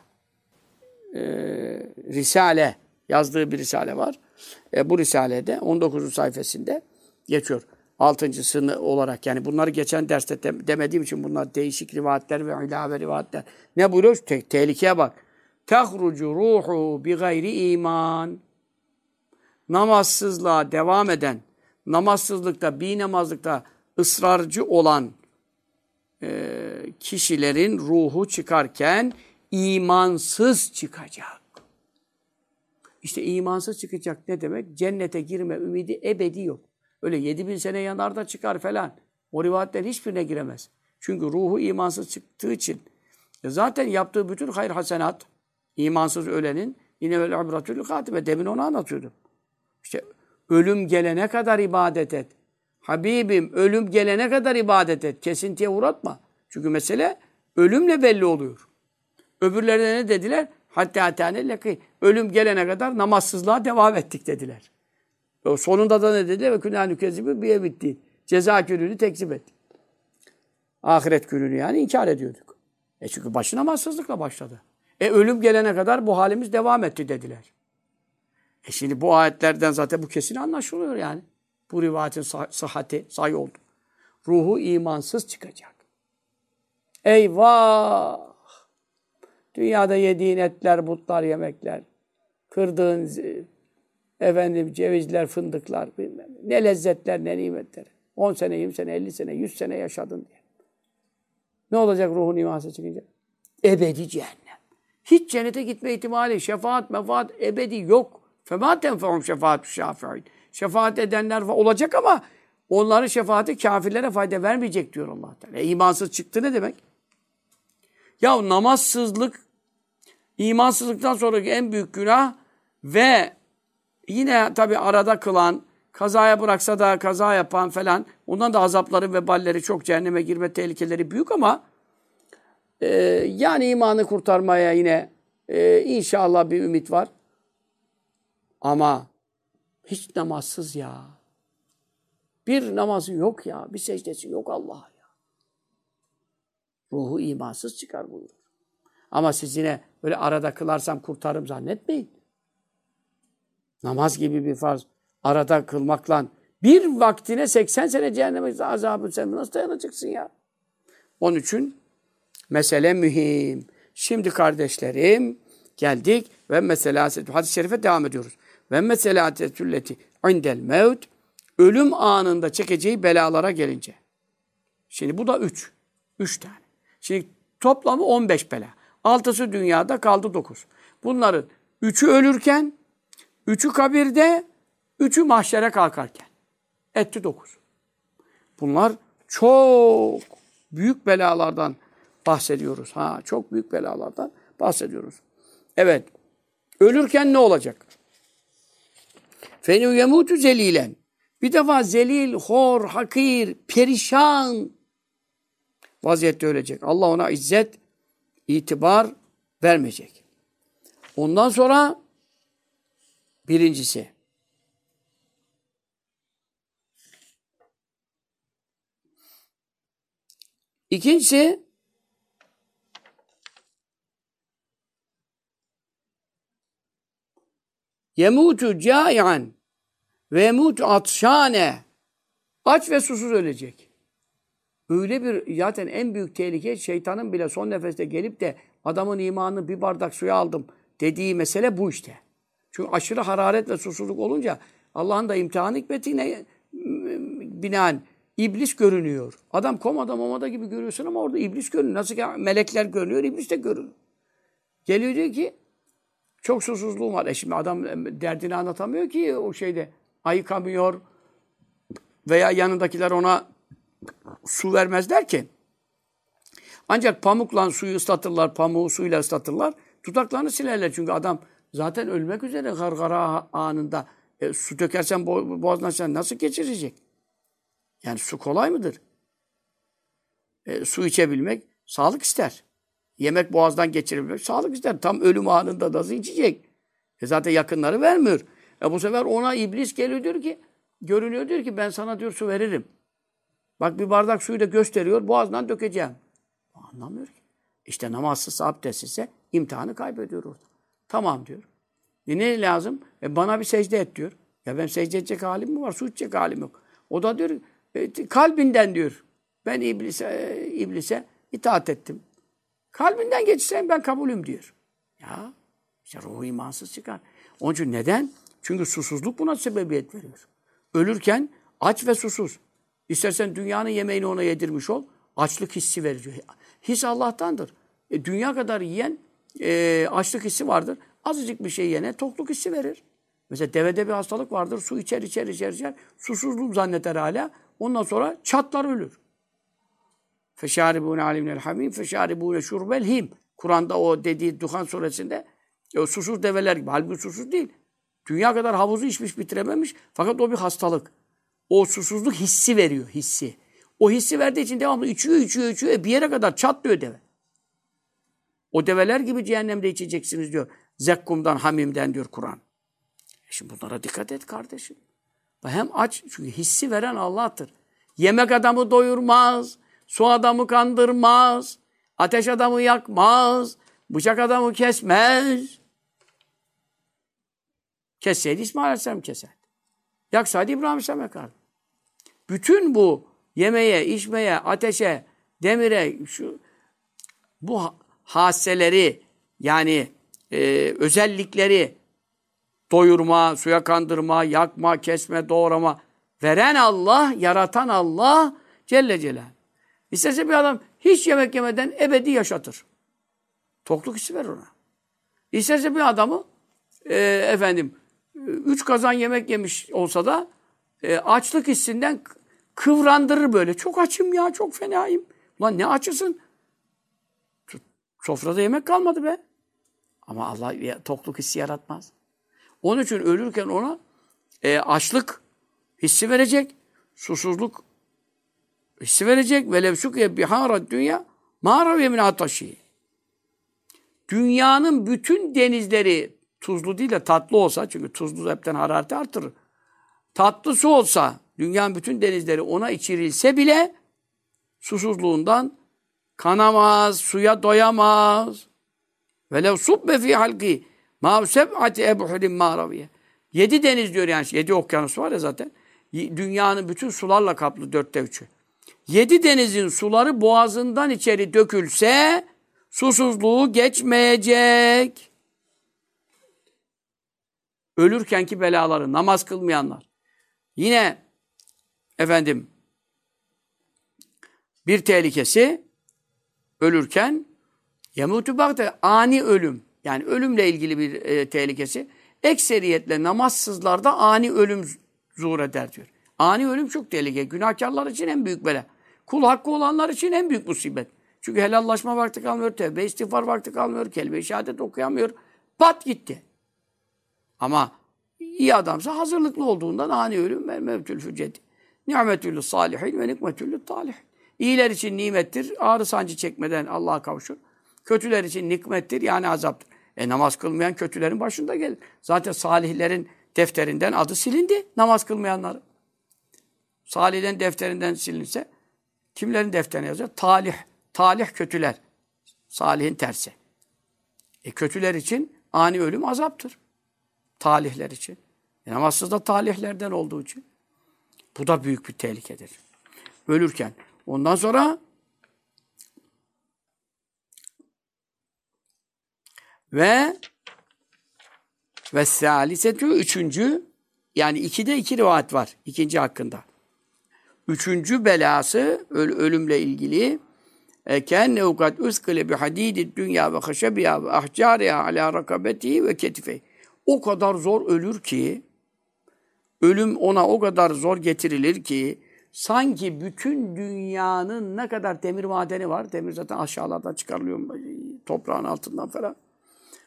Risale yazdığı bir risale var. Bu risalede 19. sayfasında geçiyor. 6.sını olarak yani bunları geçen derste demediğim için bunlar değişik rivayetler ve ilave rivayetler. Ne buyuruyor? Tehlikeye bak. Tehrucu ruhu bi gayri iman. Namazsızlığa devam eden, namazsızlıkta, binamazlıkta ısrarcı olan kişilerin ruhu çıkarken imansız çıkacak. İşte imansız çıkacak ne demek? Cennete girme ümidi ebedi yok. Öyle 7000 sene yanar da çıkar falan. O rivayetlerin hiçbirine giremez. Çünkü ruhu imansız çıktığı için. Zaten yaptığı bütün hayır hasenat, imansız ölenin yine vel ibretül hatibe. Demin onu anlatıyordum. İşte ölüm gelene kadar ibadet et. Habibim ölüm gelene kadar ibadet et. Kesintiye uğratma. Çünkü mesele ölümle belli oluyor. Öbürlerine ne dediler? Hatta atâne lekî. Ölüm gelene kadar namazsızlığa devam ettik dediler. Sonunda da ne dediler? Ve künâ nükezzibü biye bitti. Ceza gününü tekzip ettik. Ahiret gününü yani inkar ediyorduk. Çünkü başı namazsızlıkla başladı. Ölüm gelene kadar bu halimiz devam etti dediler. Şimdi bu ayetlerden zaten bu kesin anlaşılıyor yani. Bu rivayetin sıhhati, sahih oldu. Ruhu imansız çıkacak. Eyvah! Dünyada yediğin etler, butlar, yemekler, kırdığın cevizler, fındıklar, ne lezzetler, ne nimetler. 10 sene, 20 sene, 50 sene, 100 sene yaşadın diye. Ne olacak ruhun imansız çıkınca? Ebedi cehennem. Hiç cennete gitme ihtimali, şefaat, mefaat ebedi yok. فَمَا تَنْفَعُمْ شَفَاعَةُ الشَّافِعِينَ. Şefaat edenler olacak ama onların şefaati kafirlere fayda vermeyecek diyor Allah Teala. İmansız çıktı ne demek? Ya namazsızlık, imansızlıktan sonraki en büyük günah ve yine tabi arada kılan, kazaya bıraksa da kaza yapan falan, ondan da azapları, veballeri çok, cehenneme girme tehlikeleri büyük ama yani imanı kurtarmaya yine inşallah bir ümit var. Ama hiç namazsız ya. Bir namazı yok ya. Bir secdesi yok Allah'a ya. Ruhu imansız çıkar buyurur. Ama siz yine böyle arada kılarsam kurtarırım zannetmeyin. Namaz gibi bir farz arada kılmakla bir vaktine 80 sene cehenneme azabı sen nasıl dayanacaksın ya? Onun için mesele mühim. Şimdi kardeşlerim geldik ve mesela hadis-i şerife devam ediyoruz. Ve mesela tülleti indel mevt ölüm anında çekeceği belalara gelince. Şimdi bu da 3. 3 tane. Şimdi toplamı 15 bela. 6'sı dünyada kaldı 9. Bunların 3'ü ölürken, 3'ü kabirde, 3'ü mahşere kalkarken. Etti 9. Bunlar çok büyük belalardan bahsediyoruz. Çok büyük belalardan bahsediyoruz. Evet. Ölürken ne olacak? Fenü yemutu zelilen. Bir defa zelil, hor, hakir, perişan vaziyette ölecek. Allah ona izzet, itibar vermeyecek. Ondan sonra birincisi. İkincisi yemutu câi'an ve yemutu atşâne. Aç ve susuz ölecek. Öyle bir zaten en büyük tehlike şeytanın bile son nefeste gelip de adamın imanını bir bardak suya aldım dediği mesele bu işte. Çünkü aşırı hararet ve susuzluk olunca Allah'ın da imtihan hikmetine binaen iblis görünüyor. Adam komada momada gibi görüyorsun ama orada iblis görünüyor. Nasıl ki melekler görünüyor, iblis de görünüyor. Geliyor diyor ki çok susuzluğum var. Şimdi adam derdini anlatamıyor ki o şeyde. Ayıkamıyor veya yanındakiler ona su vermezler ki. Ancak pamukla suyu ıslatırlar, pamuğu suyla ıslatırlar. Dudaklarını silerler çünkü adam zaten ölmek üzere gargara anında. Su dökersen boğazına sen nasıl geçirecek? Yani su kolay mıdır? Su içebilmek sağlık ister. Yemek boğazdan geçirebilmek sağlık ister. Tam ölüm anında nasıl içecek? Zaten yakınları vermiyor. Bu sefer ona iblis geliyor diyor ki, görünüyor diyor ki ben sana diyor su veririm. Bak bir bardak suyu da gösteriyor, boğazdan dökeceğim. Anlamıyor ki. İşte namazsız, abdestsizse imtihanı kaybediyor orada. Tamam diyor. Ne lazım? Bana bir secde et diyor. Ya ben secde edecek halim mi var? Su içecek halim yok. O da diyor kalbinden diyor. Ben iblise itaat ettim. Kalbinden geçirsen ben kabulüm diyor. Ya işte ruhu imansız çıkar. Onun için neden? Çünkü susuzluk buna sebebiyet veriyor. Ölürken aç ve susuz. İstersen dünyanın yemeğini ona yedirmiş ol. Açlık hissi veriyor. His Allah'tandır. Dünya kadar yiyen açlık hissi vardır. Azıcık bir şey yene tokluk hissi verir. Mesela devede bir hastalık vardır. Su içer. Susuzluğu zanneder hala. Ondan sonra çatlar ölür. Feşâribûne alimnel hamîm, feşâribûne şurbel him. Kur'an'da o dediği Duhan suresinde o susuz develer gibi. Halbuki susuz değil. Dünya kadar havuzu içmiş bitirememiş. Fakat o bir hastalık. O susuzluk hissi veriyor, hissi. O hissi verdiği için devamlı içiyor. Bir yere kadar çatlıyor deve. O develer gibi cehennemde içeceksiniz diyor. Zekkum'dan, hamimden diyor Kur'an. Şimdi bunlara dikkat et kardeşim. Hem aç, çünkü hissi veren Allah'tır. Yemek adamı doyurmaz. Su adamı kandırmaz. Ateş adamı yakmaz. Bıçak adamı kesmez. Kesseydi İsmail Aleyhisselam keserdi. Yaksaydı İbrahim Aleyhisselam yakardı. Bütün bu yemeğe, içmeye, ateşe, demire, bu hasseleri yani özellikleri doyurma, suya kandırma, yakma, kesme, doğrama veren Allah, yaratan Allah Celle Celaluhu. İsterse bir adam hiç yemek yemeden ebedi yaşatır. Tokluk hissi verir ona. İsterse bir adamı 3 kazan yemek yemiş olsa da açlık hissinden kıvrandırır böyle. Çok açım ya, çok fenayım. Ulan ne açısın? Sofrada yemek kalmadı be. Ama Allah tokluk hissi yaratmaz. Onun için ölürken ona açlık hissi verecek, susuzluk hissi verecek. Velev şukiye bihârad dünya mâraviye min ataşî. Dünyanın bütün denizleri tuzlu değil de tatlı olsa, çünkü tuzlu hepten harareti artırır. Tatlı su olsa, dünyanın bütün denizleri ona içirilse bile susuzluğundan kanamaz, suya doyamaz. Velev subbe fî halqî mâv seb'ati ebhurin mâraviye. 7 deniz diyor yani, 7 okyanus var ya zaten. Dünyanın bütün sularla kaplı 3'ü. 7 denizin suları boğazından içeri dökülse susuzluğu geçmeyecek. Ölürkenki belaları, namaz kılmayanlar. Yine bir tehlikesi ölürken yemûtü bagte ani ölüm. Yani ölümle ilgili bir tehlikesi. Ekseriyetle namazsızlarda ani ölüm zuhur eder diyor. Ani ölüm çok tehlikeli. Günahkarlar için en büyük bela. Kul hakkı olanlar için en büyük musibet. Çünkü helallaşma vakti kalmıyor, tevbe istiğfar vakti kalmıyor, kelime-i şehadet okuyamıyor. Pat gitti. Ama iyi adamsa hazırlıklı olduğundan ani ölüm ve mevtül fücceti. Ni'metüllü salihin ve nikmetüllü talih. İyiler için nimettir, ağrı sancı çekmeden Allah'a kavuşur. Kötüler için nikmettir, yani azaptır. Namaz kılmayan kötülerin başında gelir. Zaten salihlerin defterinden adı silindi, namaz kılmayanların. Salihlerin defterinden silinse, kimlerin defterine yazıyor? Talih. Talih kötüler. Salihin tersi. Kötüler için ani ölüm azaptır. Talihler için. Namazsız da talihlerden olduğu için. Bu da büyük bir tehlikedir. Ölürken. Ondan sonra ve salisetü, üçüncü, yani 2'de 2 rivayet var. İkinci hakkında. Üçüncü belası ölümle ilgili kenne kad uskile bi hadidid dünya ve haşebiya ve ahcariha ala rakabetihi ve ketife. O kadar zor ölür ki, ölüm ona o kadar zor getirilir ki, sanki bütün dünyanın ne kadar demir madeni var, demir zaten aşağılardan çıkarılıyor, toprağın altından falan.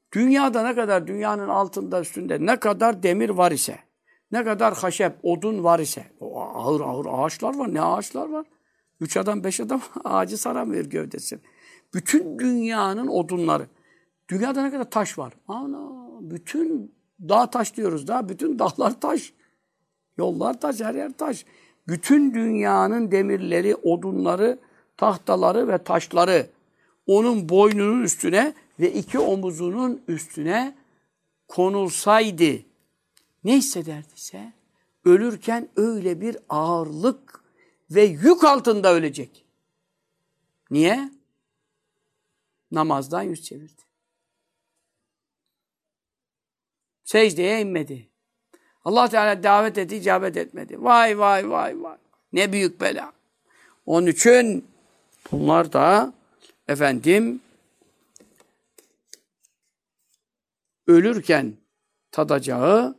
Dünyada ne kadar, dünyanın altında, üstünde ne kadar demir var ise, ne kadar haşep, odun var ise, o ağır ağır ağaçlar var. Ne ağaçlar var? 3 adam, 5 adam ağacı saramıyor gövdesi. Bütün dünyanın odunları. Dünyada ne kadar taş var? Ana, bütün dağ taş diyoruz da, bütün dağlar taş. Yollar taş, her yer taş. Bütün dünyanın demirleri, odunları, tahtaları ve taşları onun boynunun üstüne ve 2 omuzunun üstüne konulsaydı ne hissederdiyse ölürken öyle bir ağırlık ve yük altında ölecek. Niye? Namazdan yüz çevirdi. Secdeye inmedi. Allah Teala davet etti, icabet etmedi. Vay vay vay vay. Ne büyük bela. Onun için bunlar da ölürken tadacağı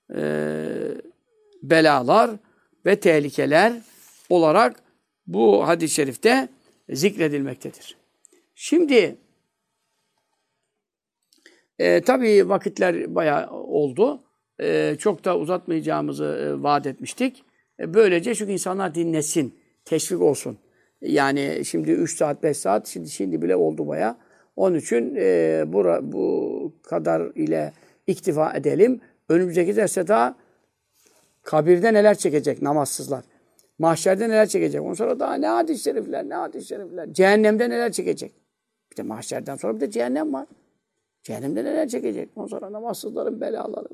belalar ve tehlikeler olarak bu hadis-i şerifte zikredilmektedir. Şimdi tabii vakitler bayağı oldu. Çok da uzatmayacağımızı vaat etmiştik. Böylece çünkü insanlar dinlesin, teşvik olsun. Yani şimdi 3 saat, 5 saat, şimdi bile oldu bayağı. Onun için bu kadar ile iktifa edelim. Önümüzdeki derste daha kabirde neler çekecek namazsızlar. Mahşerde neler çekecek. Ondan sonra daha ne hadis-i şerifler, ne hadis-i şerifler. Cehennemde neler çekecek. Bir de mahşerden sonra bir de cehennem var. Cehennemde neler çekecek. Ondan sonra namazsızların belaları.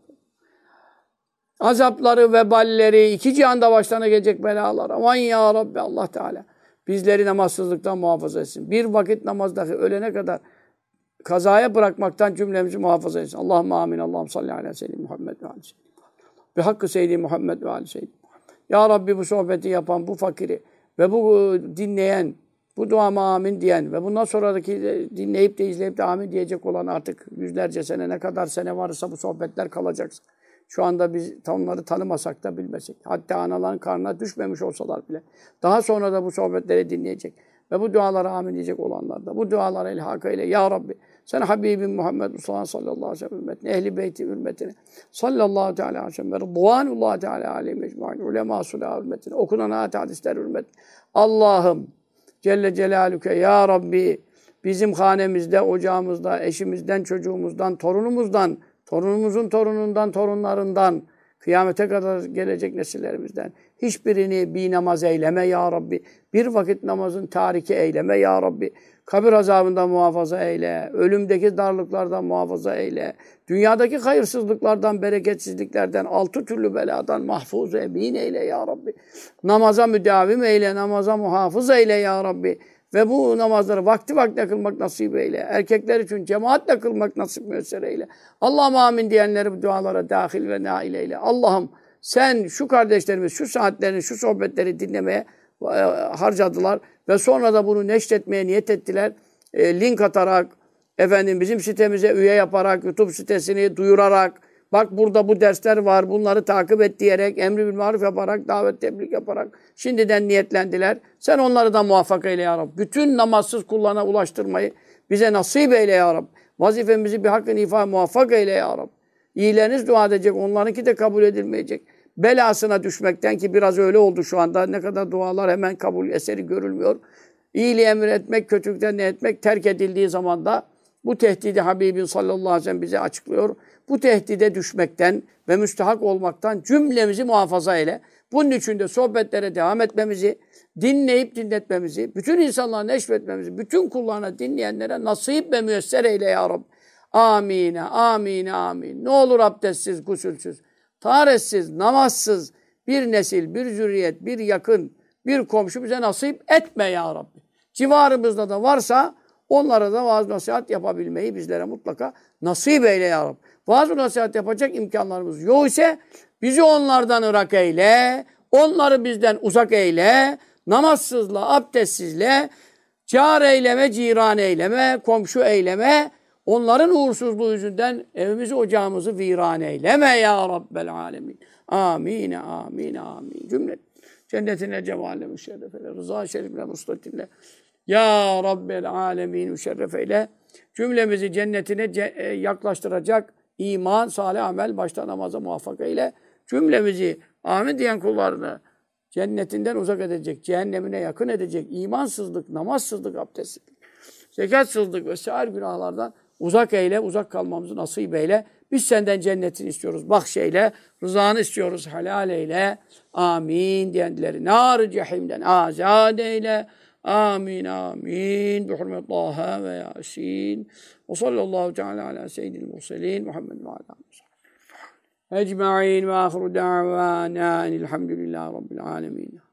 Azapları, veballeri, 2 cihanda başlarına gelecek belalar. Aman ya Rabbi Allah Teala. Bizleri namazsızlıktan muhafaza etsin. Bir vakit namazdaki ölene kadar kazaya bırakmaktan cümlemizi muhafaza etsin. Allahümme amin. Allahümme salli ala seyyidina Muhammed ve aleyhi seyyidina Muhammed. Bi hakkı seyyidina Muhammed ve aleyhi seyyidina Muhammed. Ya Rabbi bu sohbeti yapan, bu fakiri ve bu dinleyen, bu duama amin diyen ve bundan sonraki dinleyip de izleyip de amin diyecek olan artık yüzlerce sene, ne kadar sene varsa bu sohbetler kalacak. Şu anda biz onları tanımasak da bilmesek. Hatta anaların karnına düşmemiş olsalar bile. Daha sonra da bu sohbetleri dinleyecek. Ve bu dualara amin diyecek olanlar da. Bu dualara ilhak eyle. Ya Rabbi sen Habibin Muhammed Mustafa sallallahu aleyhi ve sellem ümmetine, ehli beyti hürmetine sallallahu teala aleyhi ve sellem ve rıdvanullah teala aleyhi mecmu'in ulema sulah hürmetine okunan ayet hadisler hürmetine. Allah'ım Celle Celaluke ya Rabbi bizim hanemizde, ocağımızda, eşimizden, çocuğumuzdan, torunumuzdan, torunumuzun torunundan, torunlarından, kıyamete kadar gelecek nesillerimizden hiçbirini binamaz eyleme ya Rabbi. Bir vakit namazın tariki eyleme ya Rabbi. Kabir azabından muhafaza eyle. Ölümdeki darlıklardan muhafaza eyle. Dünyadaki hayırsızlıklardan, bereketsizliklerden, 6 türlü beladan mahfuz emin eyle ya Rabbi. Namaza müdavim eyle, namaza muhafız eyle ya Rabbi. Ve bu namazları vakti vaktine kılmak nasip eyle. Erkekler için cemaatle kılmak nasip müessere eyle. Allah'ım amin diyenleri bu dualara dahil ve nail eyle. Allah'ım sen şu kardeşlerimiz şu saatlerini, şu sohbetleri dinlemeye harcadılar ve sonra da bunu neşretmeye niyet ettiler. Link atarak, bizim sitemize üye yaparak, YouTube sitesini duyurarak, bak burada bu dersler var, bunları takip et diyerek, emri bil maruf yaparak, davet tebliğ yaparak şimdiden niyetlendiler. Sen onları da muvaffak eyle ya Rabbi. Bütün namazsız kullarına ulaştırmayı bize nasip eyle ya Rabbi. Vazifemizi bir hakkın ifa muvaffak eyle ya Rabbi. İyileriniz dua edecek, onlarınki de kabul edilmeyecek. Belasına düşmekten ki biraz öyle oldu şu anda. Ne kadar dualar hemen kabul eseri görülmüyor. İyiliği emretmek, kötülükten ne etmek terk edildiği zaman da bu tehdidi Habibin sallallahu aleyhi ve sellem bize açıklıyor. Bu tehdide düşmekten ve müstahak olmaktan cümlemizi muhafaza eyle. Bunun için de sohbetlere devam etmemizi, dinleyip dinletmemizi, bütün insanlara neşretmemizi, bütün kullarına, dinleyenlere nasip ve müyesser eyle ya Rabbi. Amine, amine, amin. Ne olur abdestsiz, gusülsüz, taharetsiz, namazsız bir nesil, bir zürriyet, bir yakın, bir komşu bize nasip etme ya Rabbi. Civarımızda da varsa onlara da vaaz nasihat yapabilmeyi bizlere mutlaka nasip eyle ya Rabbi. Vaaz nasihat yapacak imkanlarımız yok ise bizi onlardan ırak eyle, onları bizden uzak eyle, namazsızla, abdestsizle, car eyleme, ciran eyleme, komşu eyleme, onların uğursuzluğu yüzünden evimizi, ocağımızı viran eyleme ya Rabbel alemin. Amin, amin, amin. Cümle cennetine, cemaline, müşerrefele, rıza şerifle, muslatille, Ya Rabbel alemin müşerref eyle. Cümlemizi cennetine yaklaştıracak iman, salih amel, başta namaza muvaffak eyle. Cümlemizi amin diyen kullarını cennetinden uzak edecek, cehennemine yakın edecek, imansızlık, namazsızlık, abdestsizlik, zekatsızlık vesaire günahlardan uzak eyle, uzak kalmamızı nasip eyle. Biz senden cennetini istiyoruz, bahşeyle, rızanı istiyoruz, helal eyle. Amin diyenleri nar-ı cehimden azad eyle. Amin, amin. Bi hurmet Taha ve Yasin. Ve sallallahu teala ala seyyidil murselin. Muhammed ve ala ecma'in ve ahiru da'vana enilhamdülillahi rabbil alemin.